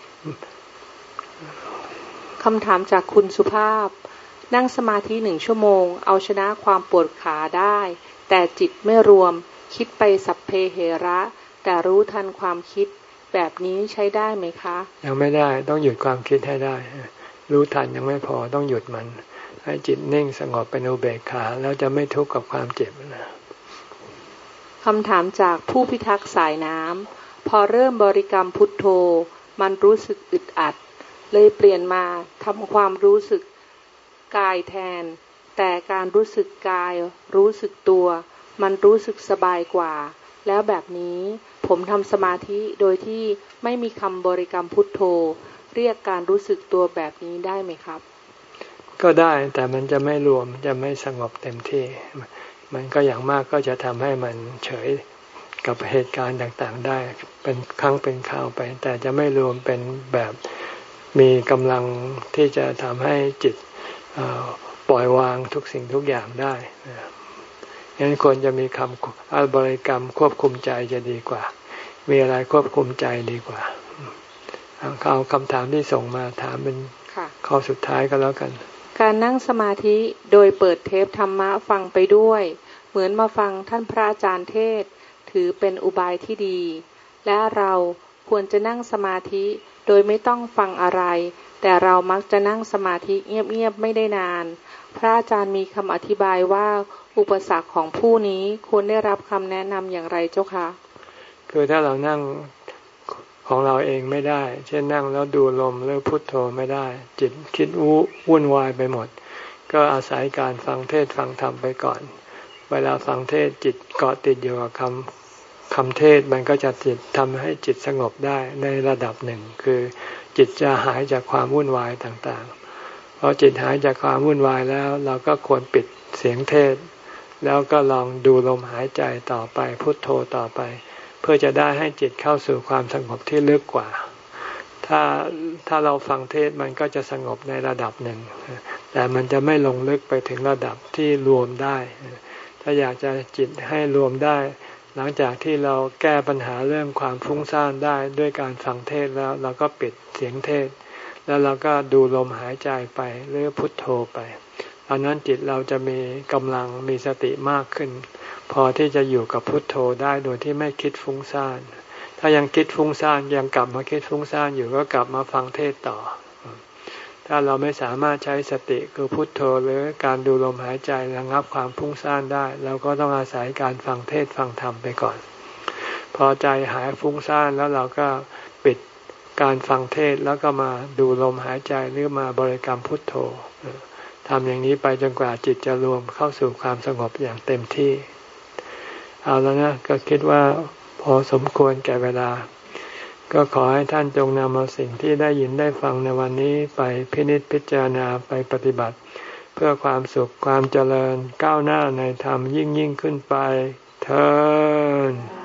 คำถามจากคุณสุภาพนั่งสมาธิหนึ่งชั่วโมงเอาชนะความปวดขาได้แต่จิตไม่รวมคิดไปสัพเพเหระแต่รู้ทันความคิดแบบนี้ใช้ได้ไหมคะยังไม่ได้ต้องหยุดความคิดให้ได้รู้ทันยังไม่พอต้องหยุดมันให้จิตนิ่งสงบเป็นอุเบกขาแล้วจะไม่ทุกข์กับความเจ็บนะคำถามจากผู้พิทักษ์สายน้ำพอเริ่มบริกรรมพุทโธมันรู้สึกอึดอัดเลยเปลี่ยนมาทำความรู้สึกกายแทนแต่การรู้สึกกายรู้สึกตัวมันรู้สึกสบายกว่าแล้วแบบนี้ผมทำสมาธิโดยที่ไม่มีคำบริกรรมพุทโธเรียกการรู้สึกตัวแบบนี้ได้ไหมครับก็ได้แต่มันจะไม่รวมจะไม่สงบเต็มที่มันก็อย่างมากก็จะทำให้มันเฉยกับเหตุการณ์ต่างๆได้เป็นครั้งเป็นคราวไปแต่จะไม่รวมเป็นแบบมีกำลังที่จะทำให้จิตปล่อยวางทุกสิ่งทุกอย่างได้งั้นควรจะมีคำบริกรรมควบคุมใจจะดีกว่ามีอะไรควบคุมใจดีกว่าเอาคำถามที่ส่งมาถามเป็นข้อสุดท้ายก็แล้วกันการนั่งสมาธิโดยเปิดเทปธรรมะฟังไปด้วยเหมือนมาฟังท่านพระอาจารย์เทศถือเป็นอุบายที่ดีและเราควรจะนั่งสมาธิโดยไม่ต้องฟังอะไรแต่เรามักจะนั่งสมาธิเงียบๆไม่ได้นานพระอาจารย์มีคำอธิบายว่าอุปสรรคของผู้นี้ควรได้รับคำแนะนำอย่างไรเจ้าคะคือถ้าเรานั่งของเราเองไม่ได้เช่นนั่งแล้วดูลมหรือพุทโธไม่ได้จิตคิดวุ่นวายไปหมดก็อาศัยการฟังเทศฟังธรรมไปก่อนเวลาฟังเทศจิตเกาะติดอยู่กับคำคำเทศมันก็จะจิตทำให้จิตสงบได้ในระดับหนึ่งคือจิตจะหายจากความวุ่นวายต่างๆพอจิตหายจากความวุ่นวายแล้วเราก็ควรปิดเสียงเทศแล้วก็ลองดูลมหายใจต่อไปพุทโธต่อไปเพื่อจะได้ให้จิตเข้าสู่ความสงบที่ลึกกว่าถ้าถ้าเราฟังเทศมันก็จะสงบในระดับหนึ่งแต่มันจะไม่ลงลึกไปถึงระดับที่รวมได้ถ้าอยากจะจิตให้รวมได้หลังจากที่เราแก้ปัญหาเรื่องความฟุ้งซ่านได้ด้วยการฟังเทศแล้วเราก็ปิดเสียงเทศแล้วเราก็ดูลมหายใจไปหรือพุทโธไปตอนนั้นจิตเราจะมีกำลังมีสติมากขึ้นพอที่จะอยู่กับพุทโธได้โดยที่ไม่คิดฟุ้งซ่านถ้ายังคิดฟุ้งซ่านยังกลับมาคิดฟุ้งซ่านอยู่ก็กลับมาฟังเทศต่อถ้าเราไม่สามารถใช้สติคือพุทโธหรือการดูลมหายใจระงับความฟุ้งซ่านได้เราก็ต้องอาศัยการฟังเทศฟังธรรมไปก่อนพอใจหายฟุ้งซ่านแล้วเราก็ปิดการฟังเทศแล้วก็มาดูลมหายใจหรือมาบริกรรมพุทโธทำอย่างนี้ไปจนกว่าจิตจะรวมเข้าสู่ความสงบอย่างเต็มที่เอาแล้วนะก็คิดว่าพอสมควรแก่เวลาก็ขอให้ท่านจงนำเอาสิ่งที่ได้ยินได้ฟังในวันนี้ไปพินิจพิจารณาไปปฏิบัติเพื่อความสุขความเจริญก้าวหน้าในธรรมยิ่งยิ่งขึ้นไปเทอญ